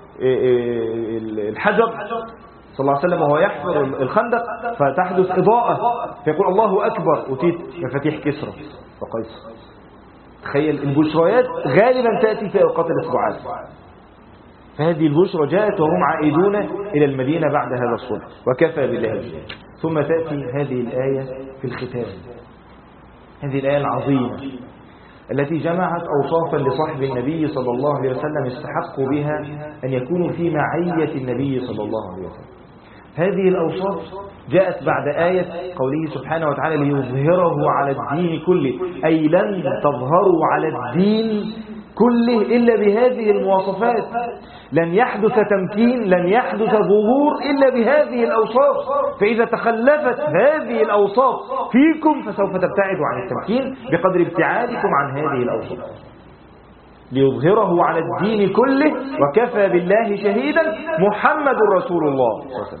الحجر صلى الله عليه وسلم وهو يحفر الخندق فتحدث إضاءة فيقول الله أكبر، أتيت مفاتيح كسرى وقيصر. تخيل البشريات غالبا تأتي في أوقات الإصبعات. فهذه البشرى جاءت وهم عائدون إلى المدينة بعد هذا الصلح وكفى بالله شهيدا. ثم تأتي هذه الآية في الختام، هذه الآية العظيمة التي جمعت أوصافا لصحب النبي صلى الله عليه وسلم استحقوا بها أن يكونوا في معية النبي صلى الله عليه وسلم. هذه الأوصاف جاءت بعد آية قوله سبحانه وتعالى ليظهره على الدين كله، أي لن تظهروا على الدين كله إلا بهذه المواصفات. لن يحدث تمكين، لن يحدث ظهور إلا بهذه الأوصاف. فإذا تخلفت هذه الأوصاف فيكم فسوف تبتعدوا عن التمكين بقدر ابتعادكم عن هذه الأوصاف. ليظهره على الدين كله وكفى بالله شهيدا محمد رسول الله صلى الله عليه وسلم.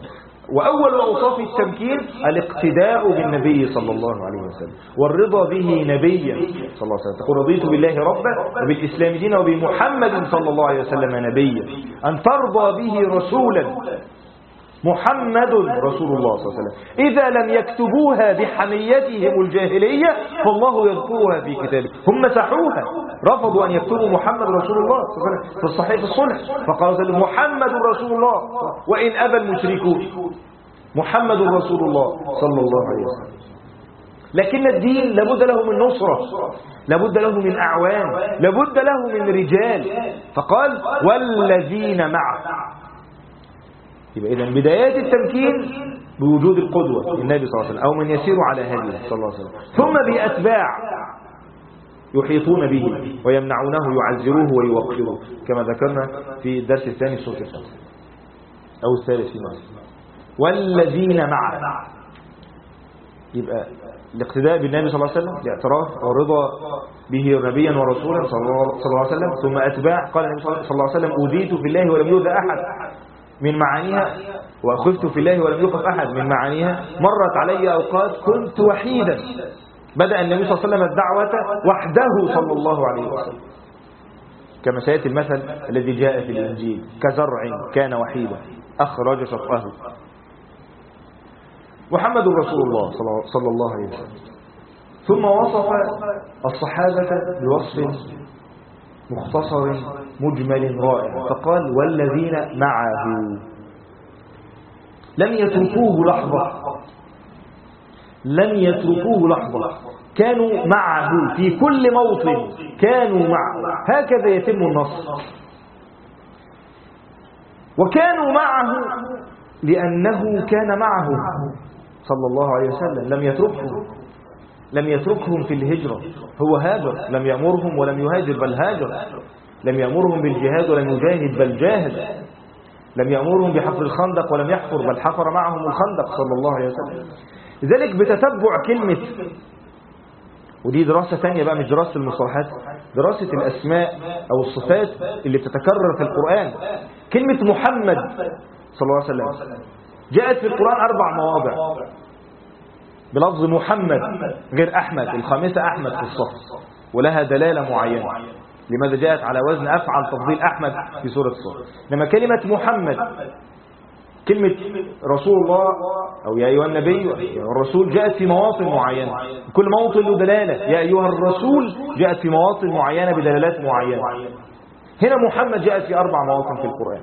وأول أوصاف التمكين الاقتداء بالنبي صلى الله عليه وسلم والرضا به نبيا صلى الله عليه وسلم. تقول رضيت بالله ربا وبالإسلام دينا وبمحمد صلى الله عليه وسلم نبيا. أن ترضى به رسولا، محمد رسول الله صلى الله عليه وسلم. إذا لم يكتبوها بحميتهم الجاهلية فالله يذكرها في كتابه. هم مسحوها، رفضوا أن يكتبوا محمد رسول الله صلى الله عليه وسلم في الصحيح في الصلح، فقال محمد رسول الله وإن أبى المشركون، محمد رسول الله صلى الله عليه وسلم. لكن الدين لابد له من نصرة، لابد له من أعوان، لابد له من رجال، فقال والذين معه. يبقى إذن بدايات التمكين بوجود القدوة النبي صلى الله عليه وسلم أو من يسير على هديه صلى الله عليه وسلم، ثم بأتباع يحيطون به ويمنعونه يعزروه ويوقروه كما ذكرنا في الدرس الثاني سورة الفتح أو الثالث في مصر. والذين معه، يبقى الاقتداء بالنبي صلى الله عليه وسلم، الاعتراف والرضا به نبيا ورسولا صلى الله عليه وسلم، ثم أتباع. قال النبي صلى الله عليه وسلم أوذيت في الله ولم يؤذ أحد من معانيها، وأخذت في الله ولم يخف أحد من معانيها. مرت علي أوقات كنت وحيدا، بدأ النبي صلى الله عليه وسلم الدعوة وحده صلى الله عليه وسلم، كما سيأتي المثل الذي جاء في الإنجيل كزرع كان وحيدا أخرج شطأه. محمد رسول الله صلى الله عليه وسلم. ثم وصف الصحابة بوصف مختصر مجمل رائع، فقال والذين معه. لم يتركوه لحظة، لم يتركوه لحظة، كانوا معه في كل موطن، كانوا معه. هكذا يتم النصر. وكانوا معه لأنه كان معه صلى الله عليه وسلم، لم يتركهم في الهجرة. هو هاجر، لم يأمرهم ولم يهاجر بل هاجر، لم يأمرهم بالجهاد ولم يجاهد بل جاهد، لم يأمرهم بحفر الخندق ولم يحفر بل حفر معهم الخندق صلى الله عليه وسلم. لذلك بتتبع كلمة، ودي دراسة ثانية بقى مش دراسة المصطلحات، دراسة الأسماء أو الصفات اللي بتتكرر في القرآن. كلمة محمد صلى الله عليه وسلم جاءت في القرآن 4 مواضع بلفظ محمد غير أحمد، الخامسة أحمد في الصف، ولها دلالة معينة لماذا جاءت على وزن أفعل تفضيل أحمد في سورة الصف. لما كلمة محمد، كلمة رسول الله أو يا أيها النبي الرسول جاءت في مواطن معينة، كل موطن له دلالة. يا أيها الرسول جاءت في مواطن معينة بدلالات معينة. هنا محمد جاءت في 4 مواطن في القرآن.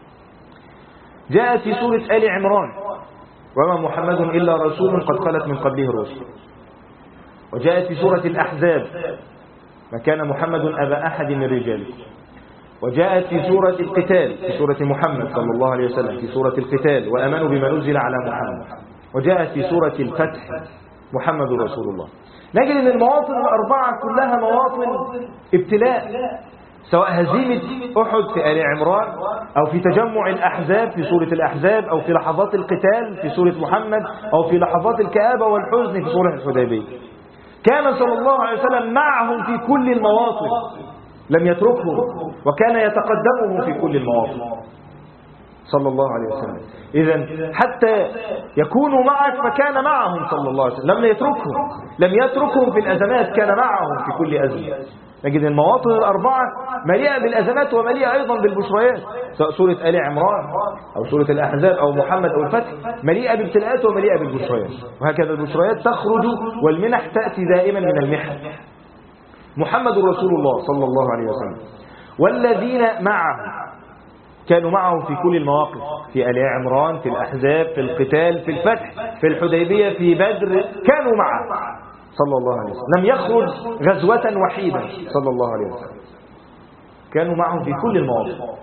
جاءت في سورة آل عمران وما محمد إلا رسول قد خلت من قبله الرسل. وجاءت في سورة الأحزاب ما كان محمد أبا أحد من رجالكم. وجاءت في سورة القتال في سورة محمد صلى الله عليه وسلم في سورة القتال وأمنوا بما نزل على محمد. وجاءت في سورة الفتح محمد رسول الله. نجد أن المواطن ال4 كلها مواطن ابتلاء، سواء هزيمة أحد في آل عمران أو في تجمع الأحزاب في سورة الأحزاب أو في لحظات القتال في سورة محمد أو في لحظات الكآبة والحزن في سورة الحديبية. كان صلى الله عليه وسلم معهم في كل المواطن، لم يتركهم، وكان يتقدمهم في كل المواطن صلى الله عليه وسلم. إذن حتى يكونوا معك فكان معهم صلى الله عليه وسلم، لم يتركهم في الأزمات، كان معهم في كل أزمة. نجد المواطن ال4 مليئة بالأزمات ومليئة أيضا بالبشريات، سواء سورة آل عمران أو سورة الأحزاب أو محمد أو الفتح، مليئة بالابتلاءات ومليئة بالبشريات. وهكذا البشريات تخرج والمنح تأتي دائما من المحن. محمد رسول الله صلى الله عليه وسلم. والذين معه، كانوا معه في كل المواقف، في آل عمران، في الأحزاب، في القتال، في الفتح، في الحديبية، في بدر، كانوا معه صلى الله عليه وسلم. لم يخرج غزوة وحيدا صلى الله عليه وسلم، كانوا معه في كل المواقف.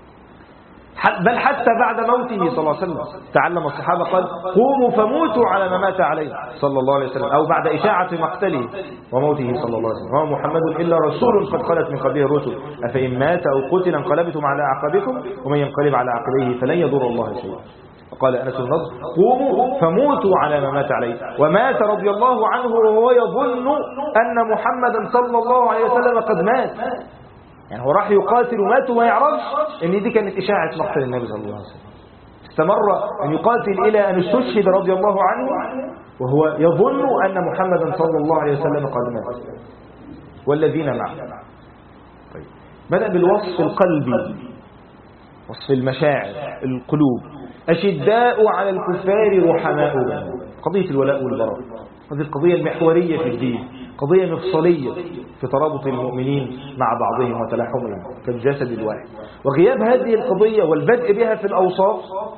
بل حتى بعد موته صلى الله عليه وسلم تعلم الصحابة قال قوموا فموتوا على ما مات عليه صلى الله عليه وسلم، أو بعد إشاعة مقتله وموته صلى الله عليه وسلم. وما محمد إلا رسول قد خلت من قبله الرسل أفإن مات أو قتل انقلبتم على أعقابكم ومن ينقلب على عقبيه فلن يضر الله شيئا. قال أنس النضر قوموا فموتوا على ما مات عليه. ومات رضي الله عنه وهو يظن أن محمدا صلى الله عليه وسلم قد مات، يعني هو راح يقاتل ومات وما يعرفش ان دي كانت إشاعة مقتل النبي صلى الله عليه وسلم. استمر أن يقاتل إلى أن استشهد رضي الله عنه وهو يظن أن محمدا صلى الله عليه وسلم قد مات والذين معه. طيب. بدأ بالوصف القلبي، وصف المشاعر، القلوب. أشداء على الكفار رحماء بينهم. قضية الولاء والبراء، هذه القضية المحورية في الدين، قضية مفصلية في ترابط المؤمنين مع بعضهم وتلاحمهم كالجسد الواحد. وغياب هذه القضية والبدء بها في الأوصاف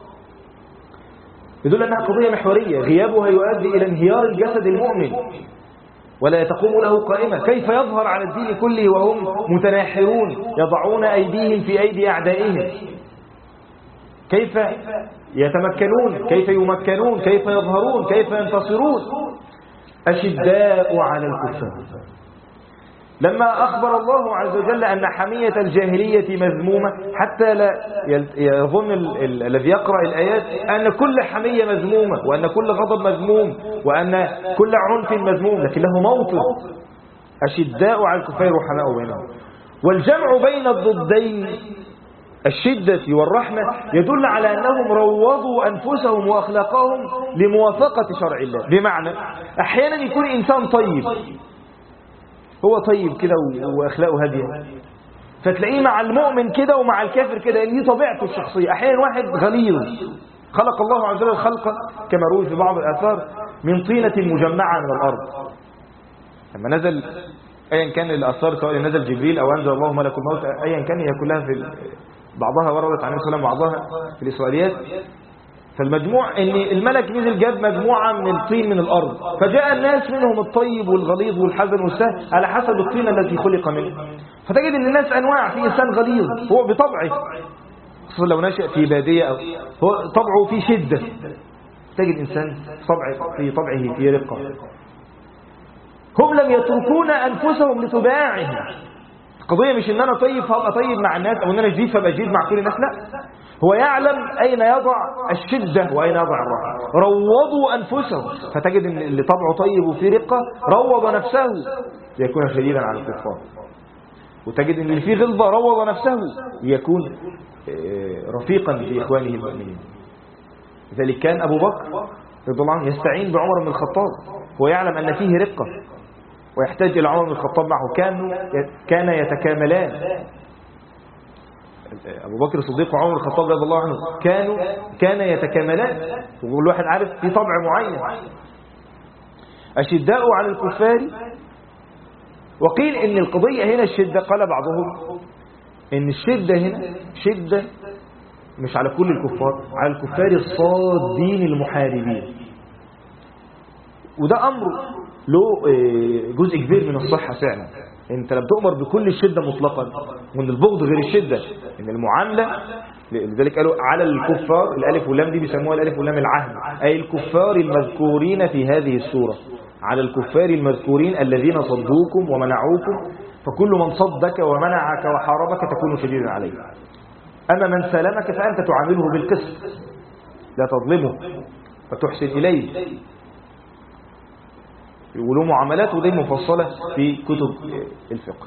يدل أنها قضية محورية، غيابها يؤدي إلى انهيار الجسد المؤمن ولا تقوم له قائمة. كيف يظهر على الدين كله وهم متناحرون يضعون أيديهم في أيدي أعدائهم؟ كيف يتمكنون؟ كيف يمكنون؟ كيف يظهرون؟ كيف ينتصرون؟ أشداء على الكفار. لما أخبر الله عز وجل أن حمية الجاهلية مذمومة، حتى لا يظن الذي يقرأ الآيات أن كل حمية مذمومة وأن كل غضب مذموم وأن كل عنف مذموم، لكن له موطن. أشداء على الكفار رحماء بينهم. والجمع بين الضدين الشدة والرحمة يدل على أنهم روضوا أنفسهم وأخلاقهم لموافقة شرع الله. بمعنى أحيانا يكون إنسان طيب، هو طيب كده وأخلاقه هادية، فتلاقيه مع المؤمن كده ومع الكافر كده، دي طبيعته الشخصية. أحيانا واحد غليظ، خلق الله عز وجل خلقا كما روي في بعض الآثار من طينة مجمعة من الأرض. لما نزل أيا كان الآثار، سواء نزل جبريل أو أنزل الله ملك الموت، أيا كان، هي كلها في بعضها وردت عليه السلام وبعضها في الإسرائيليات. فالمجموع ان الملك نزل جاب مجموعة من الطين من الأرض، فجاء الناس منهم الطيب والغليظ والحزن والسهل على حسب الطين التي خلق منه. فتجد ان الناس أنواع، في إنسان غليظ هو بطبعه، خصوصا لو نشأ في بادية أو هو طبعه في شدة، تجد إنسان في طبعه في رقة. هم لم يتركون أنفسهم لطباعهم. القضية مش ان انا طيب فابقى طيب مع الناس، او ان انا جديد فابقى جديد مع كل الناس، لا. هو يعلم اين يضع الشدة واين يضع الرحمة. روضوا انفسهم، فتجد ان اللي طبعه طيب وفي رقة روض نفسه ليكون شديدا على الكفار، وتجد ان اللي فيه غلظة روض نفسه ليكون رفيقا في اخوانه المؤمنين. لذلك كان ابو بكر رضي الله عنه يستعين بعمر بن الخطاب، هو يعلم ان فيه رقة ويحتاج إلى عمر بن الخطاب معه. كان يتكاملان. أبو بكر الصديق وعمر بن الخطاب رضي الله عنه كان يتكاملان، وكل واحد عارف في طبع معين. أشداء على الكفار. وقيل إن القضية هنا الشدة، قال بعضهم إن الشدة هنا شدة مش على كل الكفار، على الكفار الصادين المحاربين. وده أمر له جزء كبير من الصحة فعلا. انت لم تؤمر بكل الشدة مطلقا، وان البغض غير الشدة، ان المعاملة. لذلك قالوا على الكفار، الالف واللام دي بيسموها الالف واللام العهد، اي الكفار المذكورين في هذه السورة. على الكفار المذكورين الذين صدوكم ومنعوكم، فكل من صدك ومنعك وحاربك تكون شديدا عليه. اما من سلمك فانت تعامله بالقسط، لا تظلمه وتحسن اليه. يقولوا معاملات، ودي مفصلة في كتب الفقه.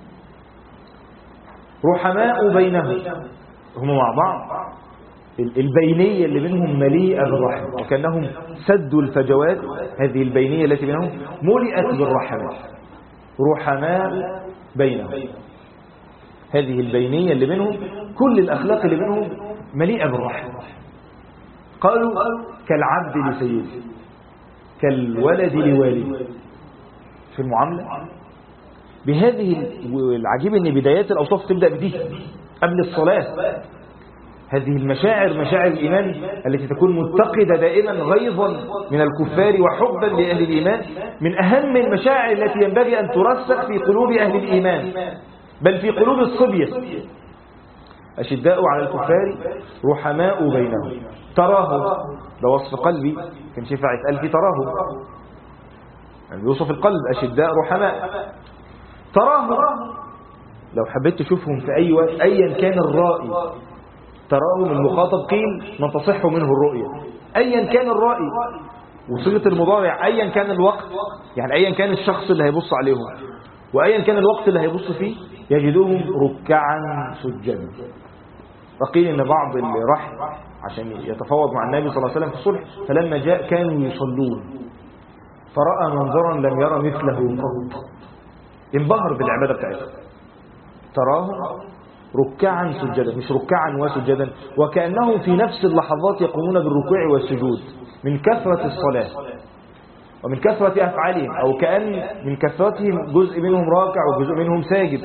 رحماء بينهم، هم مع بعض، البينية اللي بينهم مليئة بالرحمة، وكأنهم سدوا الفجوات. هذه البينية التي بينهم ملئت بالرحمة. رحماء بينهم، هذه البينية اللي بينهم، كل الأخلاق اللي بينهم مليئة بالرحمة. قالوا كالعبد لسيده، كالولد لوالده في المعاملة. بهذه العجيب ان بدايات الأوصاف تبدأ بدي قبل الصلاة. هذه المشاعر، مشاعر الإيمان التي تكون متقدة دائما غيظا من الكفار وحبا لأهل الإيمان، من أهم المشاعر التي ينبغي أن ترسخ في قلوب أهل الإيمان، بل في قلوب الصبية. أشداء على الكفار رحماء بينهم. تراه، ده وصف قلبي، كان شفاعة ألفي تراه، يعني يوصف القلب. أشداء رحماء. تراه، لو حبيت تشوفهم في أي وقت أيا كان الرائي، تراهم المخاطب قيل من تصح منه الرؤية، أيا كان الرائي، وصيغة المضارع أيا كان الوقت، يعني أيا كان الشخص اللي هيبص عليهم وأيا كان الوقت اللي هيبص فيه، يجدوهم ركعا سجدا. وقيل ان بعض اللي راح عشان يتفاوض مع النبي صلى الله عليه وسلم في الصلح، فلما جاء كانوا يصلون فرأى منظرا لم يرى مثله قط، انبهر بالعبادة بتاعتهم. تراهم ركعا سجدا، مش ركعا وسجدا، وكأنهم في نفس اللحظات يقومون بالركوع والسجود من كثرة الصلاة ومن كثرة أفعالهم، أو كأن من كثرتهم جزء منهم راكع وجزء منهم ساجد.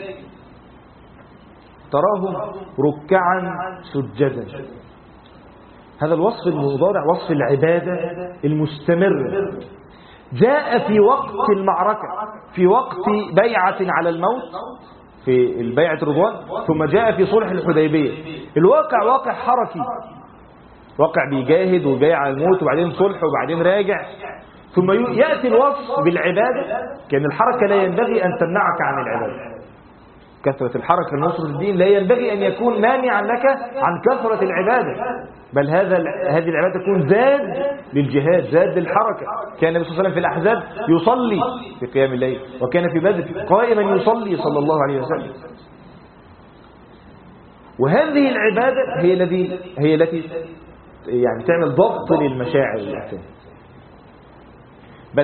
تراهم ركعا سجدا. هذا الوصف المضارع وصف العبادة المستمر، جاء في وقت المعركة، في وقت بيعة على الموت في البيعة رضوان، ثم جاء في صلح الحديبية. الواقع واقع حركي، واقع بيجاهد وبيع على الموت وبعدين صلح وبعدين راجع، ثم يأتي الوصف بالعبادة، كأن الحركة لا ينبغي أن تمنعك عن العبادة. كثرة الحركة لنصرة الدين لا ينبغي أن يكون مانعا لك عن كثرة العبادة، بل هذه العبادة تكون زاد للجهاد، زاد للحركة. كان النبي صلى الله عليه وسلم في الأحزاب يصلي في قيام الليل، وكان في بدر قائما يصلي صلى الله عليه وسلم. وهذه العبادة هي التي يعني تعمل ضبط للمشاعر الإنسان. بل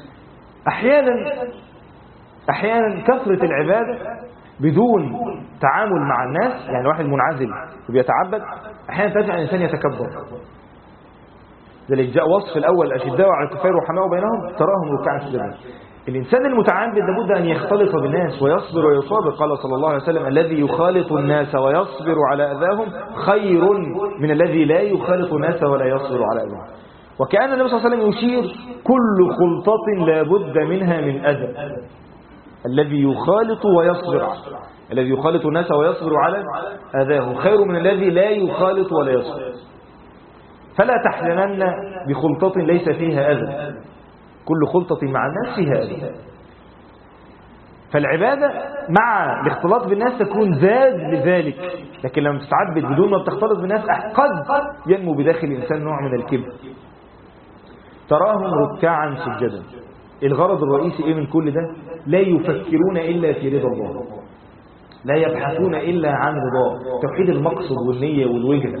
أحيانا كثرة العبادة بدون تعامل مع الناس، يعني واحد منعزل وبيتعبد، أحيانا تجعل الإنسان يتكبر. ذلك جاء وصف الأول الأشداء على الكفار رحماء بينهم تراهم ركعا سجدا. الإنسان المتعبد لابد أن يختلط بالناس ويصبر ويصابر. قال صلى الله عليه وسلم: الذي يخالط الناس ويصبر على أذاهم خير من الذي لا يخالط الناس ولا يصبر على أذاهم. وكأن النبي صلى الله عليه وسلم يشير: كل خلطة لا بد منها من أذى. الذي يخالط ويصبر، الذي يخالط الناس ويصبر على أذاهم خير من الذي لا يخالط ولا يصبر. فلا تحزنن بخلطة ليس فيها أذى، كل خلطة مع الناس فيها أذى. فالعبادة مع الاختلاط بالناس تكون زاد لذلك، لكن لما تتعبد بدون ما بتختلط بالناس قد ينمو بداخل الإنسان نوع من الكبر. تراهم ركعا سجدا. الغرض الرئيسي ايه من كل ده؟ لا يفكرون إلا في رضا الله، لا يبحثون إلا عن رضاه، توحيد المقصد والنية والوجهة.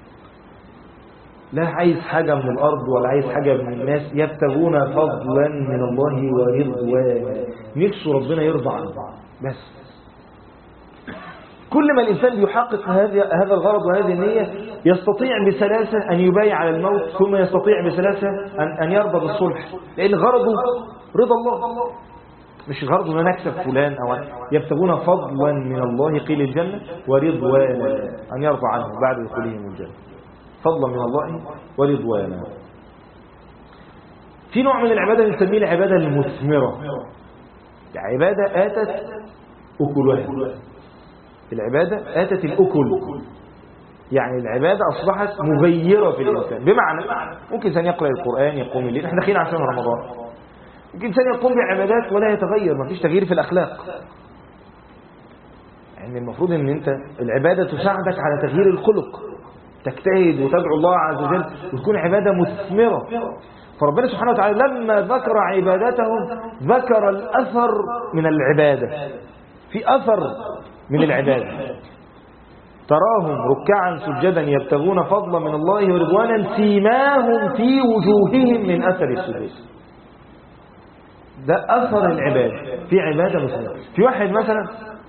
لا عايز حاجة من الأرض ولا عايز حاجة من الناس، يبتغون فضلا من الله ورضوانا، نفسه ربنا يرضى عنه بس. كل ما الإنسان بيحقق هذا الغرض وهذه النية يستطيع بسلاسة أن يبايع على الموت، ثم يستطيع بسلاسة أن يرضى بالصلح، لأن غرضه رضا الله، مش غرضه أن نكسب فلان أو يبتغون فضلا من الله قيل الجنة ورضوانا، أن يرضى عنه بعد دخولهم الجنة. فضلا من الله ورضوانا. في نوع من العبادة نسميه العبادة المثمرة، عبادة آتت أكلها. العبادة آتت الأكل، يعني العبادة أصبحت مغيرة في الإنسان. بمعنى ممكن إنسان يقرأ القرآن، يقوم الليل، احنا داخلين عشان رمضان، ممكن إنسان يقوم بعبادات ولا يتغير، ما فيش تغيير في الأخلاق. يعني المفروض إن أنت العبادة تساعدك على تغيير الخلق، تجتهد وتدعو الله عز وجل وتكون عبادة مثمرة. فربنا سبحانه وتعالى لما ذكر عبادتهم ذكر الأثر من العبادة، في أثر من العبادة. تراهم ركعا سجدا يبتغون فضلا من الله ورضوانا سيماهم في وجوههم من أثر السجود. ده أثر العبادة، في عبادة مثمرة. في واحد مثلا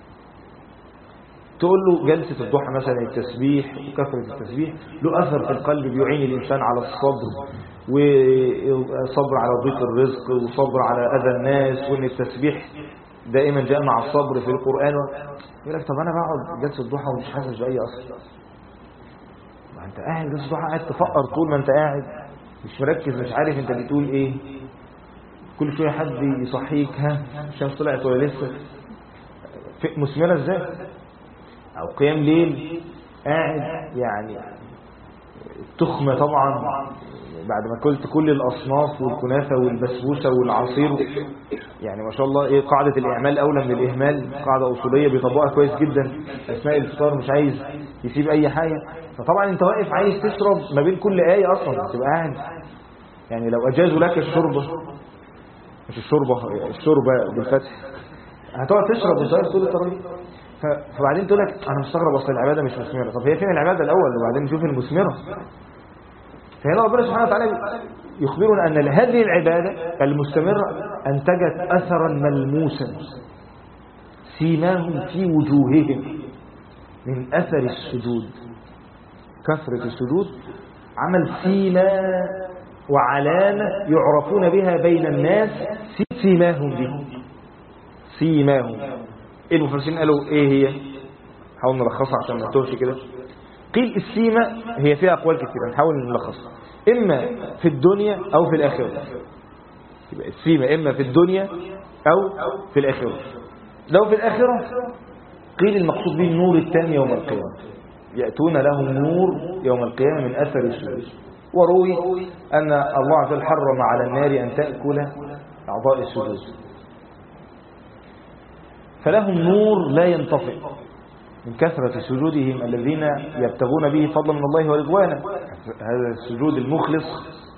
تقول له جلسة الضحى مثلا التسبيح وكثرة التسبيح له أثر في القلب، بيعين الإنسان على الصبر وصبر على ضيق الرزق وصبر على أذى الناس، وإن التسبيح دائما جاء مع الصبر في القرآن. يقول لك طب أنا بقعد جلسة الضحى ومش حاسس بأي أثر. ما أنت قاعد جلسة الضحى قاعد تفكر طول ما أنت قاعد، مش مركز، مش عارف أنت بتقول إيه، كل شوية حد يصحيك، ها الشمس طلعت ولا لسه، مثمرة إزاي؟ أو قيام ليل قاعد يعني التخمة طبعا بعد ما كلت كل الأصناف والكنافة والبسبوسة والعصير، يعني ما شاء الله إيه، قاعدة الإعمال أولى من الإهمال، قاعدة أصولية بيطبقها كويس جدا. أثناء الفطار مش عايز يسيب أي حاجة، فطبعا أنت واقف عايز تشرب ما بين كل آية أصلا، تبقى قاعد يعني لو أجازوا لك الشربة، مش الشربة بالفتح، هتقعد تشرب وتقعد طول الطريق. فبعدين تقول لك انا مستغرب اصل العباده مش مثمره. طب هي فين العباده الاول وبعدين نشوف المثمره؟ فهنا ربنا سبحانه وتعالى يخبرنا ان هذه العباده المستمره انتجت اثرا ملموسا سيماهم في وجوههم من اثر السجود. كثره السجود عمل سيما وعلامه يعرفون بها بين الناس، سيماهم دي سيماهم. المفسرين قالوا ايه هي؟ حاول نلخصها عشان ما نتوهش كده. قيل السيمة هي فيها أقوال كثيرة، نحاول نلخصها. إما في الدنيا أو في الآخرة. يبقى السيمة إما في الدنيا أو في الآخرة. لو في الآخرة قيل المقصود به النور التام يوم القيامة، يأتون لهم نور يوم القيامة من أثر السجود. وروي أن الله عز وجل حرم على النار أن تأكل أعضاء السجود، فلهم نور لا ينطفئ من كثرة سجودهم الذين يبتغون به فضلا من الله ورضوانا. هذا السجود المخلص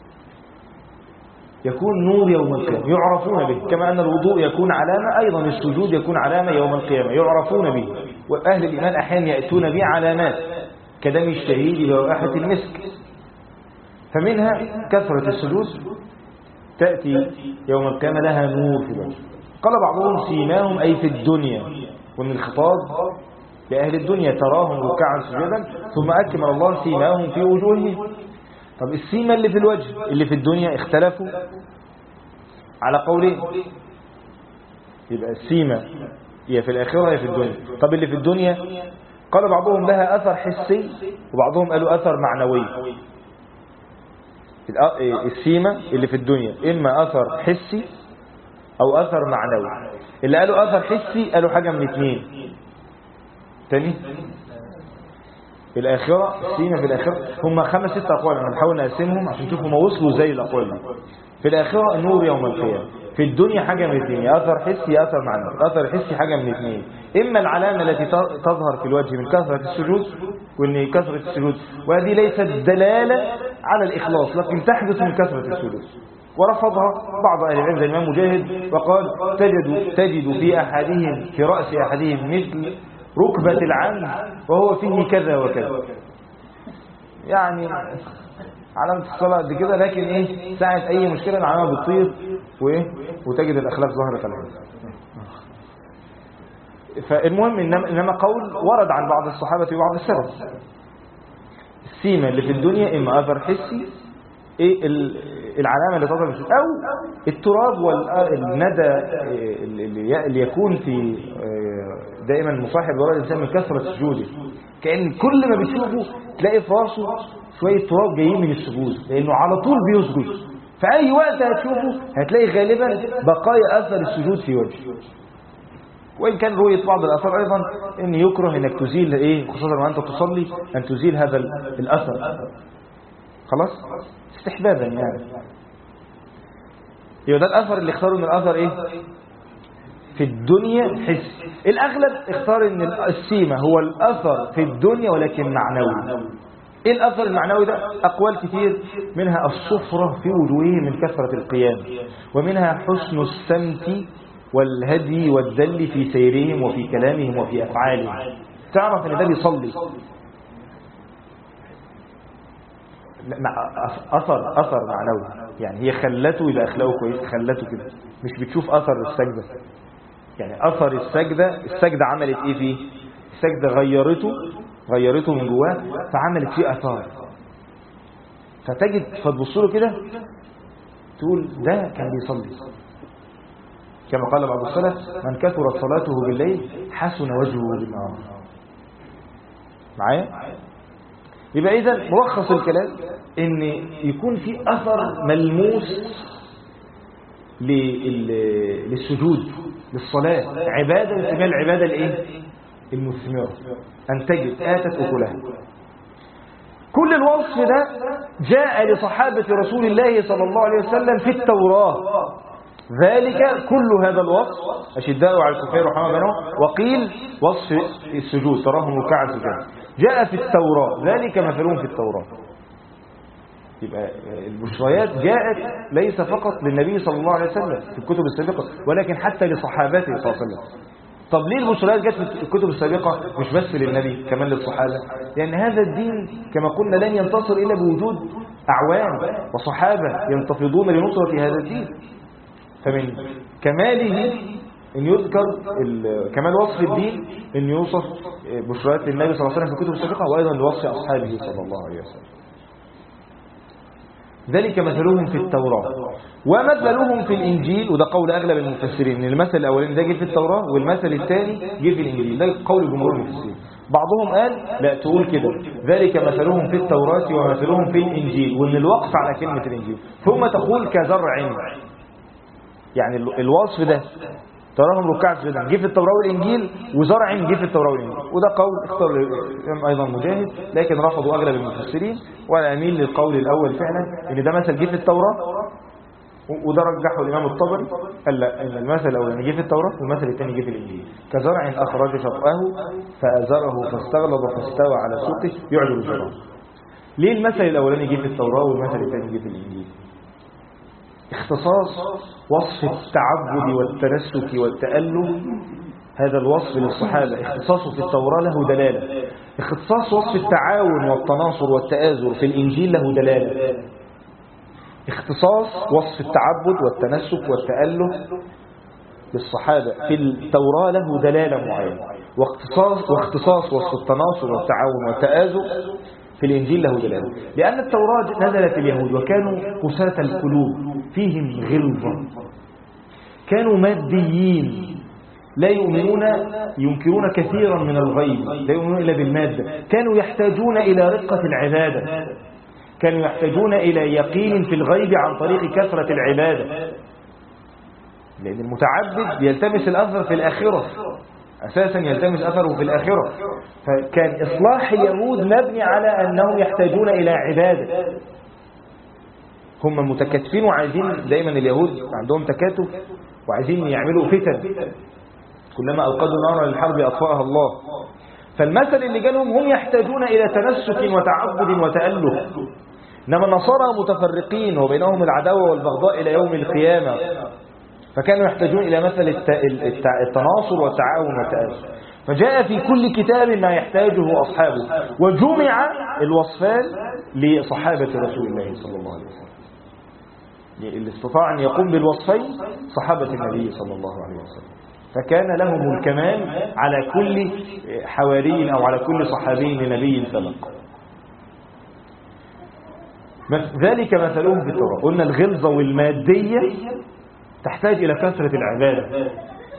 يكون نور يوم القيامة يعرفون به، كما أن الوضوء يكون علامة، أيضا السجود يكون علامة يوم القيامة يعرفون به. وأهل الإيمان أحيانا يأتون به علامات كدم الشهيد ورائحة المسك. فمنها كثرة السجود تأتي يوم القيامة لها نور في الوجه. قال بعضهم سيماهم أي في الدنيا، ومن الخطاب لأهل الدنيا تراهم ركعا سجدا، ثم أكمل الله سيماهم في وجوههم. طب السيمة اللي في الوجه اللي في الدنيا اختلفوا على قولين. يبقى السيمة هي في الآخرة هي في الدنيا. طب اللي في الدنيا قال بعضهم لها أثر حسي وبعضهم قالوا أثر معنوي. السيمة اللي في الدنيا إما أثر حسي أو أثر معنوي. اللي قالوا أثر حسي قالوا حاجة من اثنين. تاني الآخرة السيمة في الآخرة هم 5-6 أقوال، أنا بحاول نقسمهم عشان تشوفوا ما وصلوا زي الأقوال دي. في الآخرة النور يوم القيامة، في الدنيا حاجة من اثنين، يا أثر حسي يا أثر معنوي. أثر حسي حاجة من اثنين، إما العلامة التي تظهر في الوجه من كثرة السجود، وإن كثرة السجود وهذه ليست دلالة على الإخلاص لكن تحدث من كثرة السجود. ورفضها بعض أهل العلم زي الإمام مجاهد وقال تجد في أحدهم في رأس أحدهم مثل ركبة العمد وهو فيه كذا وكذا. يعني علامة الصلاة قد كده، لكن ايه ساعة اي مشكلة العلامة بتطير وايه وتجد الاخلاق ظهرت عليها. فالمهم انما قول ورد عن بعض الصحابة وبعض السلف السيمة اللي في الدنيا اما اثر حسي، ايه العلامة اللي تظهر او التراب والندى اللي يكون في دائما مصاحب وراء الانسان من كثرة سجوده، كأن كل ما بتشوفه تلاقي في راسه شوية تراب جايين من السجود، لأنه على طول بيسجد. فأي وقت هتشوفه هتلاقي غالبا بقايا أثر السجود في وجهه. وإن كان رؤية بعض الأثر أيضا إن يكره إنك تزيل إيه، خصوصا وأنت تصلي أن تزيل هذا الأثر، خلاص استحبابا يعني. يبقى ده الأثر اللي اختاروا إن الأثر إيه في الدنيا حس. الأغلب اختار إن السيمة هو الأثر في الدنيا ولكن معنوي. ايه الاثر المعنوي ده؟ اقوال كتير، منها الصفرة في وجوههم من كثرة القيام، ومنها حسن السمت والهدي والذل في سيرهم وفي كلامهم وفي افعالهم. تعرف ان ده بيصلي اثر معنوي، يعني هي خلته يبقى اخلاقه كويس، خلته كده، مش بتشوف اثر السجدة. يعني اثر السجدة عملت ايه فيه؟ السجدة غيرته من جواه فعملت فيه اثار، فتجد فتبص له كده تقول ده كان بيصلي. كما قال بعض السلف من كثرت صلاته بالليل حسن وجهه بالنهار. معايا؟ يبقى اذا ملخص الكلام ان يكون في اثر ملموس للسجود للصلاة، عبادة وسميها العبادة الايه المثمرة، أنتجت آتت أكلها. كل الوصف ده جاء لصحابة رسول الله صلى الله عليه وسلم في التوراة. ذلك كل هذا الوصف أشداء على الكفار رحمة بينهم، وقيل وصف السجود تراهم ركعا سجدا جاء في التوراة، ذلك مثلهم في التوراة. يبقى البشريات جاءت ليس فقط للنبي صلى الله عليه وسلم في الكتب السابقة، ولكن حتى لصحابته صلى الله عليه وسلم. طب ليه البشريات جت في الكتب السابقة مش بس للنبي كمان للصحابة؟ لأن هذا الدين كما قلنا لن ينتصر إلا بوجود أعوان وصحابة ينتفضون لنصرة هذا الدين. فمن كماله إن يذكر كمال وصف الدين إن يوصف بشريات للنبي صلى الله عليه وسلم في الكتب السابقة، وأيضا لوصف أصحابه صلى الله عليه وسلم. ذلك مثلهم في التوراة ومثلهم في الإنجيل، وده قول أغلب المفسرين، المثل الأولاني ده جه في التوراة والمثل الثاني جه في الإنجيل، ده قول جمهور المفسرين. بعضهم قال لا تقول كده، ذلك مثلهم في التوراة ومثلهم في الإنجيل، وإن الوقف على كلمة الإنجيل، ثم تقول كزرع، يعني الوصف ده تراهم ركعا سجدا جه في التوراة والإنجيل، وزرع جه في التوراة والإنجيل، وده قول اختار الإمام أيضا مجاهد، لكن رفضوا أغلب المفسرين، وأنا أميل للقول الأول فعلا إن ده مثل جه في التوراة، وده رجحه الإمام الطبري، قال لا إن المثل الأول جه في التوراة والمثل الثاني جه في الإنجيل. كزرع أخرج شطأه فأزره فاستغلظ فاستوى على سوقه يعجب الزراع. ليه المثل الأولاني جه في التوراة والمثل الثاني جه في الإنجيل؟ اختصاص وصف التعبد والتنسك والتأله، هذا الوصف للصحابة اختصاصه في التوراة له دلالة، اختصاص وصف التعاون والتناصر والتآزر في الإنجيل له دلالة، اختصاص وصف التعبد والتنسك والتأله للصحابة في التوراة له دلالة معينة، واختصاص وصف التناصر والتعاون والتآزر في الإنجيل له دلالة، لأن التوراة نزلت اليهود وكانوا قساة القلوب فيهم غلظة، كانوا ماديين لا يؤمنون، ينكرون كثيرا من الغيب، لا يؤمنون إلا بالمادة، كانوا يحتاجون إلى رقة العبادة، كانوا يحتاجون إلى يقين في الغيب عن طريق كثرة العبادة، لأن المتعبد يلتمس الأثر في الآخرة، أساسا يلتمس أثره في الآخرة، فكان إصلاح اليهود مبني على أنهم يحتاجون إلى عبادة، هم متكاتفين وعايزين دائما اليهود عندهم تكاتف وعايزين يعملوا فتن، كلما أوقدوا نارا للحرب أطفأها الله. فالمثل اللي جالهم هم يحتاجون إلى تنسك وتعبد وتأله، إنما النصارى متفرقين وبينهم العداوة والبغضاء إلى يوم القيامة، فكانوا يحتاجون إلى مثل التناصر والتعاون والتآزر، فجاء في كل كتاب ما يحتاجه أصحابه، وجمع الوصفان لصحابة رسول الله صلى الله عليه وسلم، اللي استطاع أن يقوم بالوصفين صحابة النبي صلى الله عليه وسلم، فكان لهم الكمال على كل حواري أو على كل صحابي لنبي سبق. ذلك مثلهم في التوراة، قلنا الغلظة والمادية تحتاج إلى كثرة العبادة،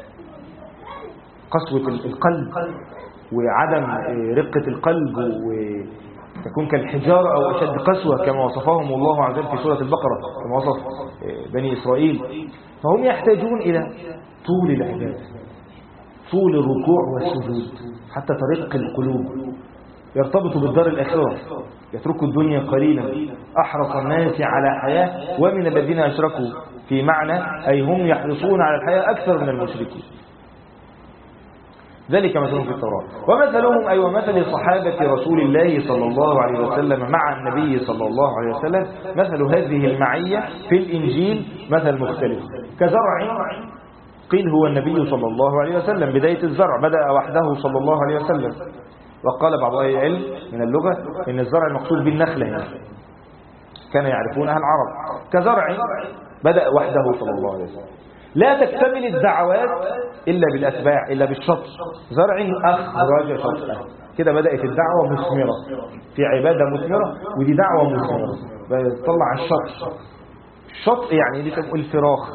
قسوة القلب وعدم رقة القلب، وتكون كالحجارة أو أشد قسوة كما وصفهم الله عز وجل في سورة البقرة، كما وصف بني إسرائيل. فهم يحتاجون إلى طول العبادة، طول الركوع والسجود، حتى ترق القلوب، يرتبط بالدار الآخرة، يتركوا الدنيا قليلا، أحرص الناس على حياة، ومن الذين أشركوا في معنى أي هم يحرصون على الحياة أكثر من المشركين. ذلك مثلهم في التوراة ومثلهم أي ومثل صحابة رسول الله صلى الله عليه وسلم مع النبي صلى الله عليه وسلم، مثل هذه المعية في الإنجيل مثل مختلف، كزرع قيل هو النبي صلى الله عليه وسلم، بداية الزرع بدأ وحده صلى الله عليه وسلم، وقال بعض أهل العلم من اللغة إن الزرع المقصود بالنخلة هنا، كان يعرفونها العرب، كزرع بدأ وحده صلى الله عليه وسلم. لا تكتمل الدعوات إلا بالأتباع، إلا بالشط، زرع أخرج شطأه، كده بدأت الدعوة مثمرة، في عبادة مثمرة، ودي دعوة مثمرة، تطلع الشط، الشط يعني اللي تقول الفراخ،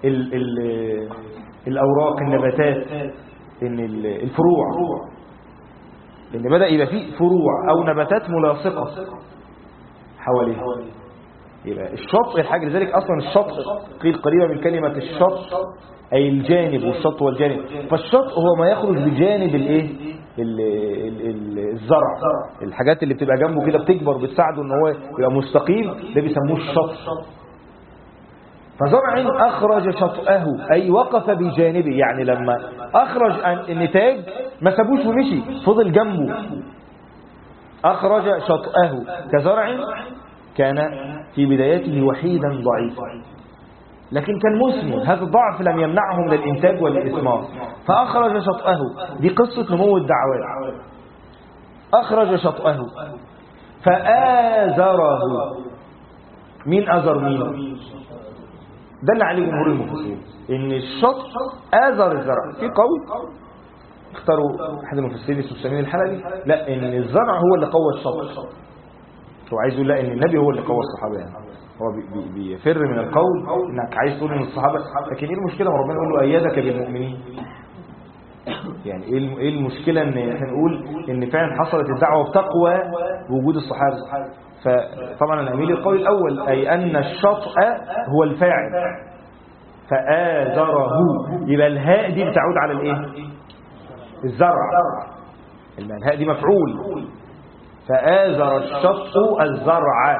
الأوراق، النباتات، الفروع، إن بدأ يبقى فيه فروع أو نباتات ملاصقة حواليها، يبقى الشط الحاجة، لذلك أصلا الشط قيل قريبة من كلمة الشط أي الجانب، والشط والجانب، فالشط هو ما يخرج بجانب الزرع، الحاجات اللي بتبقى جنبه كده بتكبر بتساعده ان هو يبقى مستقيم، ده بيسموه الشط. فزرع أخرج شطأه أي وقف بجانبه، يعني لما أخرج النتاج ما سابوش ومشي، فضل جنبه، أخرج شطأه، كزرع كان في بدايته وحيدا ضعيفا، لكن كان مثمر، هذا الضعف لم يمنعه من الإنتاج والإثمار، فأخرج شطأه. دي قصة نمو الدعوات. أخرج شطأه فآزره. مين أزر مين؟ ده اللي عليه جمهور المفسرين، إن الشطء آزر الزرع. في قول اختاروا أحد المفسرين اسمه سمين الحلبي، لا، إن الزرع هو اللي قوى الشطء. هو عايز يقول لا، إن النبي هو اللي قوى الصحابة. يعني هو بيفر من القول إنك عايز تقول إن الصحابة، لكن إيه المشكلة ما ربنا يقول له أيدك بالمؤمنين؟ يعني إيه المشكلة إن إحنا نقول إن فعلا حصلت الدعوة بتقوى بوجود الصحابة؟ فطبعا أنا أميل القول الأول، أي أن الشطأ هو الفاعل، فآزره، يبقى الهاء دي بتعود على الإيه؟ الزرع. الهاء دي مفعول، فآزر الشطء الزرع،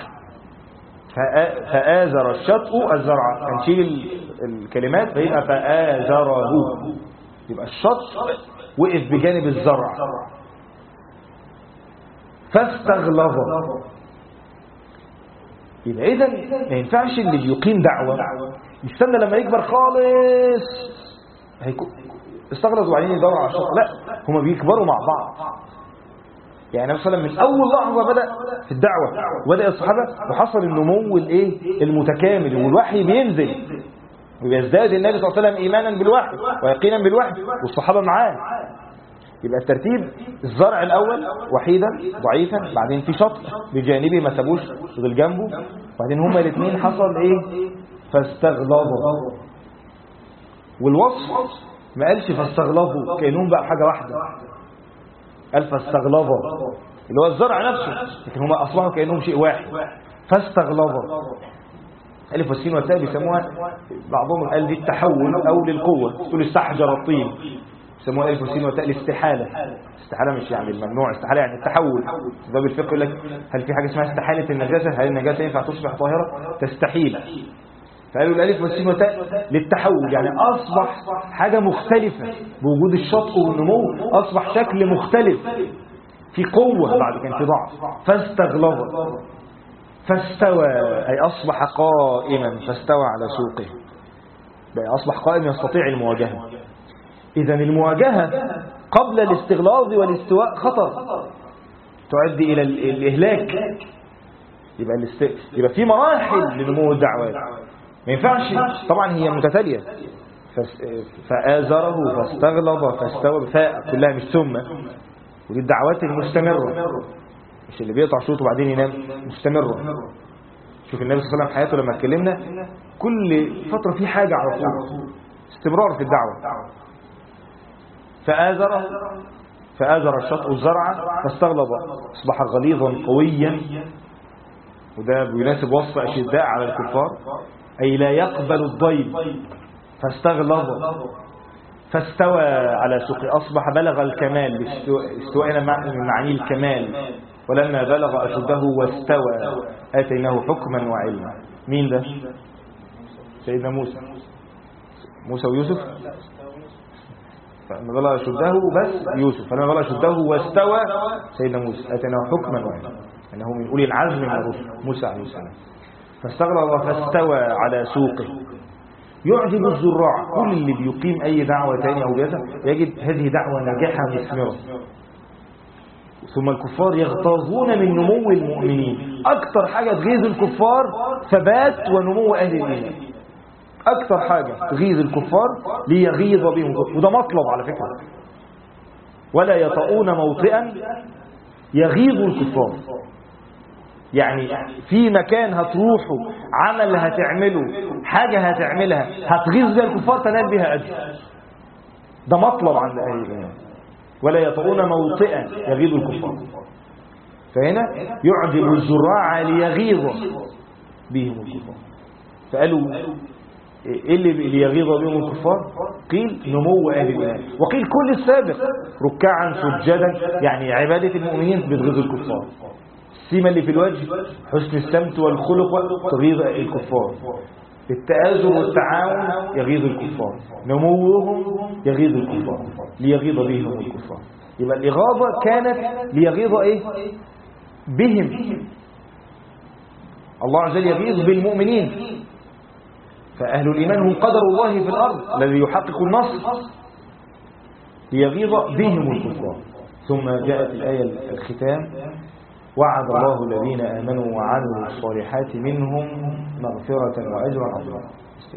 فآزر الشطء الزرع. هنشيل الكلمات فيبقى فآزره، يبقى الشطء وقف بجانب الزرع. فاستغلظ، يبقى إذن ما ينفعش اللي بيقيم دعوة يستنى لما يكبر خالص استغلظ وبعدين يدور على الشطء. لا، هما بيكبروا مع بعض. يعني مثلا من أول لحظة بدأ في الدعوة وبدأ الصحابة وحصل النمو المتكامل، والوحي بينزل ويزداد النبي صلى الله عليه وسلم إيمانا بالوحي ويقينا بالوحي والصحابة معاه. يبقى الترتيب: الزرع الأول وحيدا ضعيفا، بعدين في شطء بجانبه ما سابوش فضل جنبه، بعدين هما الاثنين حصل إيه؟ فاستغلظوا. والوصف ما قالش فاستغلظوا كأنهم بقى حاجة واحدة، قال فاستغلظوا اللي هو الزرع نفسه، لكن هما أصبحوا كأنهم شيء واحد. فاستغلظوا، ألف والسين والتاء بيسموها بعضهم قال دي التحول أو للقوة، تقول استحجر الطين بيسموها ألف والسين والتاء الاستحالة. استحالة مش يعني الممنوع، استحالة يعني التحول. باب الفقه يقول لك هل في حاجة اسمها استحالة النجاسة؟ هل النجاسة ينفع تصبح طاهرة؟ تستحيل. فقالوا الألف والسين والتاء للتحول، يعني أصبح حاجة مختلفة بوجود الشطء والنمو، أصبح شكل مختلف، في قوة بعد كان في ضعف. فاستغلظ، فاستوى أي أصبح قائما، فاستوى على سوقه، بقى أصبح قائم يستطيع المواجهة. إذن المواجهة قبل الاستغلاظ والاستواء خطر، تؤدي إلى الإهلاك. يبقى في مراحل لنمو الدعوات، ما ينفعش طبعا هي متتالية. فآزره، فاستغلظ، فاستوى، فاء كلها مش ثم. ودي الدعوات المستمرة، مش اللي بيقطع شوط وبعدين ينام، مستمرة. شوف النبي صلى الله عليه وسلم حياته لما اتكلمنا كل فترة في حاجة على طول، استمرار في الدعوة. فآزر الشطء الزرع فاستغلظ، أصبح غليظا قويا، وده بيناسب وصف أشداء على الكفار، أي لا يقبل الضيب. فاستغلظ، فاستوى على سوقه، أصبح بلغ الكمال. استوائنا من معاني الكمال. ولما بلغ أشده واستوى آتيناه حكما وعلما. مين ده؟ سيدنا موسى ويوسف. فلما بلغ أشده بس يوسف، فلما بلغ أشده واستوى سيدنا موسى آتيناه حكما وعلما، أنه من أولي العزم من الرسل موسى عليه السلام. فاستغلظ فاستوى على سوقه. يعجب الزراع، كل اللي بيقيم أي دعوة تانية أو بيئة يجد هذه دعوة ناجحة مثمرة. ثم الكفار يغتاظون من نمو المؤمنين. أكثر حاجة تغيظ الكفار ثبات ونمو أهل الإيمان، أكثر حاجة تغيظ الكفار ليغيظ بهم، وده مطلب على فكرة. ولا يطؤون موطئا يغيظ الكفار، يعني في مكان هتروحوا، عمل هتعمله، حاجة هتعملها هتغيظ بها الكفار تنال بها أجر، ده مطلب عند أهل الإيمان. ولا يطؤون موطئا يغيظ الكفار. فهنا يعجب الزراع ليغيظ بهم الكفار. فقالوا إيه اللي يغيظ بهم الكفار؟ قيل نمو أهل الإيمان، وقيل كل السابق ركعا سجدا، يعني عبادة المؤمنين بتغيظ الكفار. السيمة اللي في الوجه، حسن السمت والخلق تغيظ الكفار. التآزر والتعاون يغيظ الكفار. نموهم يغيظ الكفار ليغيظ بهم الكفار. يبقى الإغاظة كانت ليغيظ إيه؟ بهم. الله عز وجل يغيظ بالمؤمنين، فأهل الإيمان هم قدر الله في الأرض الذي يحقق النصر ليغيظ بهم الكفار. ثم جاءت الآية الختام: وعد الله الذين آمنوا وعملوا الصالحات منهم مغفرة وأجرا عظيما.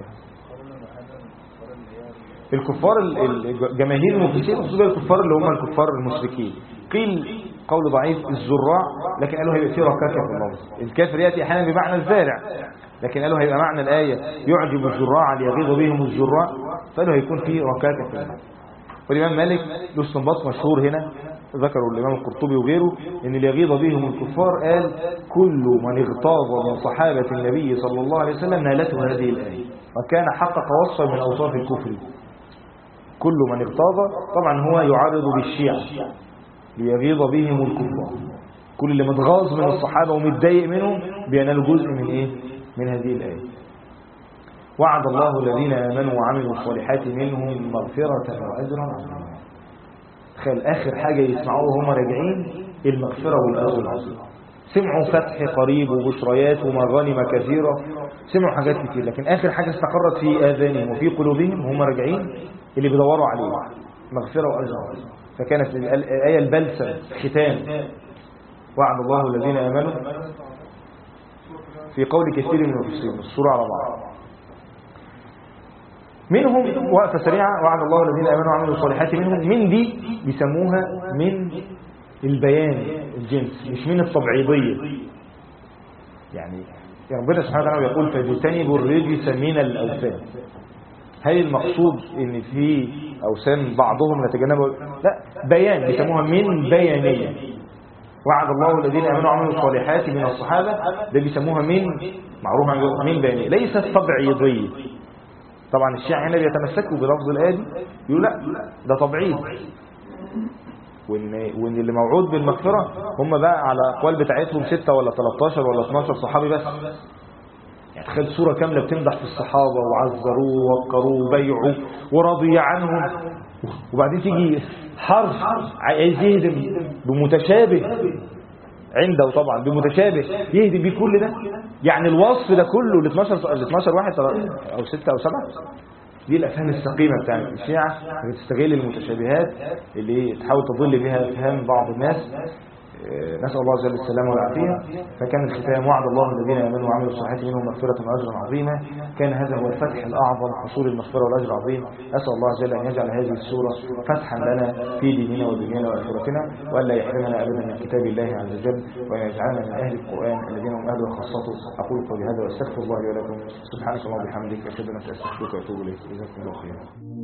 الكفار جماهير المفسرين خصوصا الكفار اللي هم الكفار المشركين، قيل قول ضعيف الزراع، لكن قالوا هيبقى فيه ركاكة في اللفظ. الكافر يأتي أحيانا بمعنى الزارع، لكن قالوا هيبقى معنى الآية يعجب الزراع ليغيظ بهم الزراع، فقالوا هيكون فيه ركاكة في اللفظ. والإمام مالك له استنباط مشهور هنا ذكروا الإمام القرطبي وغيره، إن ليغيظ بهم الكفار قال كل من اغتاظ من صحابة النبي صلى الله عليه وسلم نالته هذه الآية وكان حقق وصفا من أوصاف الكفر. كل من اغتاظ طبعا هو يعارض بالشيعة ليغيظ بهم الكفار، كل اللي متغاظ من الصحابة ومتضايق منهم بينال جزء من إيه؟ من هذه الآية. وعد الله الذين آمنوا وعملوا الصالحات منهم مغفرة وأجرا عظيما. تخيل آخر حاجة يسمعوه وهم راجعين المغفرة والأجر العظيم. سمعوا فتح قريب وبشريات ومغانم كثيرة، سمعوا حاجات كتير، لكن آخر حاجة استقرت في آذانهم وفي قلوبهم وهم راجعين اللي بيدوروا عليه مغفرة وأجر عظيم. فكانت الآية البلسم ختام وعد الله الذين آمنوا في قول كثير من المفسرين السورة على بعض. منهم وقفة سريعة: وعد الله الذين آمنوا وعملوا الصالحات منهم. من دي بيسموها من البيان الجنس مش من الطبعيضية. يعني ربنا سبحانه وتعالى يقول فاجتنبوا الرجس من الأوثان. هل المقصود ان في أوثان بعضهم نتجنبه؟ لا، بيان بيسموها من بيانية. وعد الله الذين آمنوا وعملوا الصالحات من الصحابة ده بيسموها من معروفة من بيانية ليست طبعيضية. طبعا الشيعة هنا بيتمسكوا بلفظ الآية دي يقولوا لا ده تبعيض، وإن اللي موعود بالمغفرة هم بقى على أقوال بتاعتهم 6 ولا 13 ولا 12 صحابي بس. يعني تخيل سورة كاملة بتمدح في الصحابة وعزروه ووقروه وبيعوا ورضي عنهم، وبعدين تيجي حرف عايز يهدم بمتشابه عنده طبعا بمتشابه يهدم بيه كل ده. يعني الوصف ده كله ال 12 واحد او 6 او 7 دي الافهام السقيمه بتاعت الشيعه بتستغل المتشابهات اللي تحاول تضل بها افهام بعض الناس. نسأل الله جل السلامة والعافية. فكان الختام وعد الله الذين آمنوا وعملوا الصالحات منهم مغفرة وأجرا عظيما. كان هذا هو الفتح الأعظم حصول المغفرة والأجر العظيم. أسأل الله جل أن يجعل هذه السورة فتحا لنا في ديننا ودنيانا وآخرتنا، وألا يحرمنا أبدا من كتاب الله عز وجل، وأن يجعلنا من أهل القرآن الذين هم أهل وخاصته. أقول قولي هذا وأستغفر الله لي ولكم. سبحانك اللهم وبحمدك أشهد أن لا إله إلا أنت أستغفرك وأتوب إليك. جزاكم الله خيرا.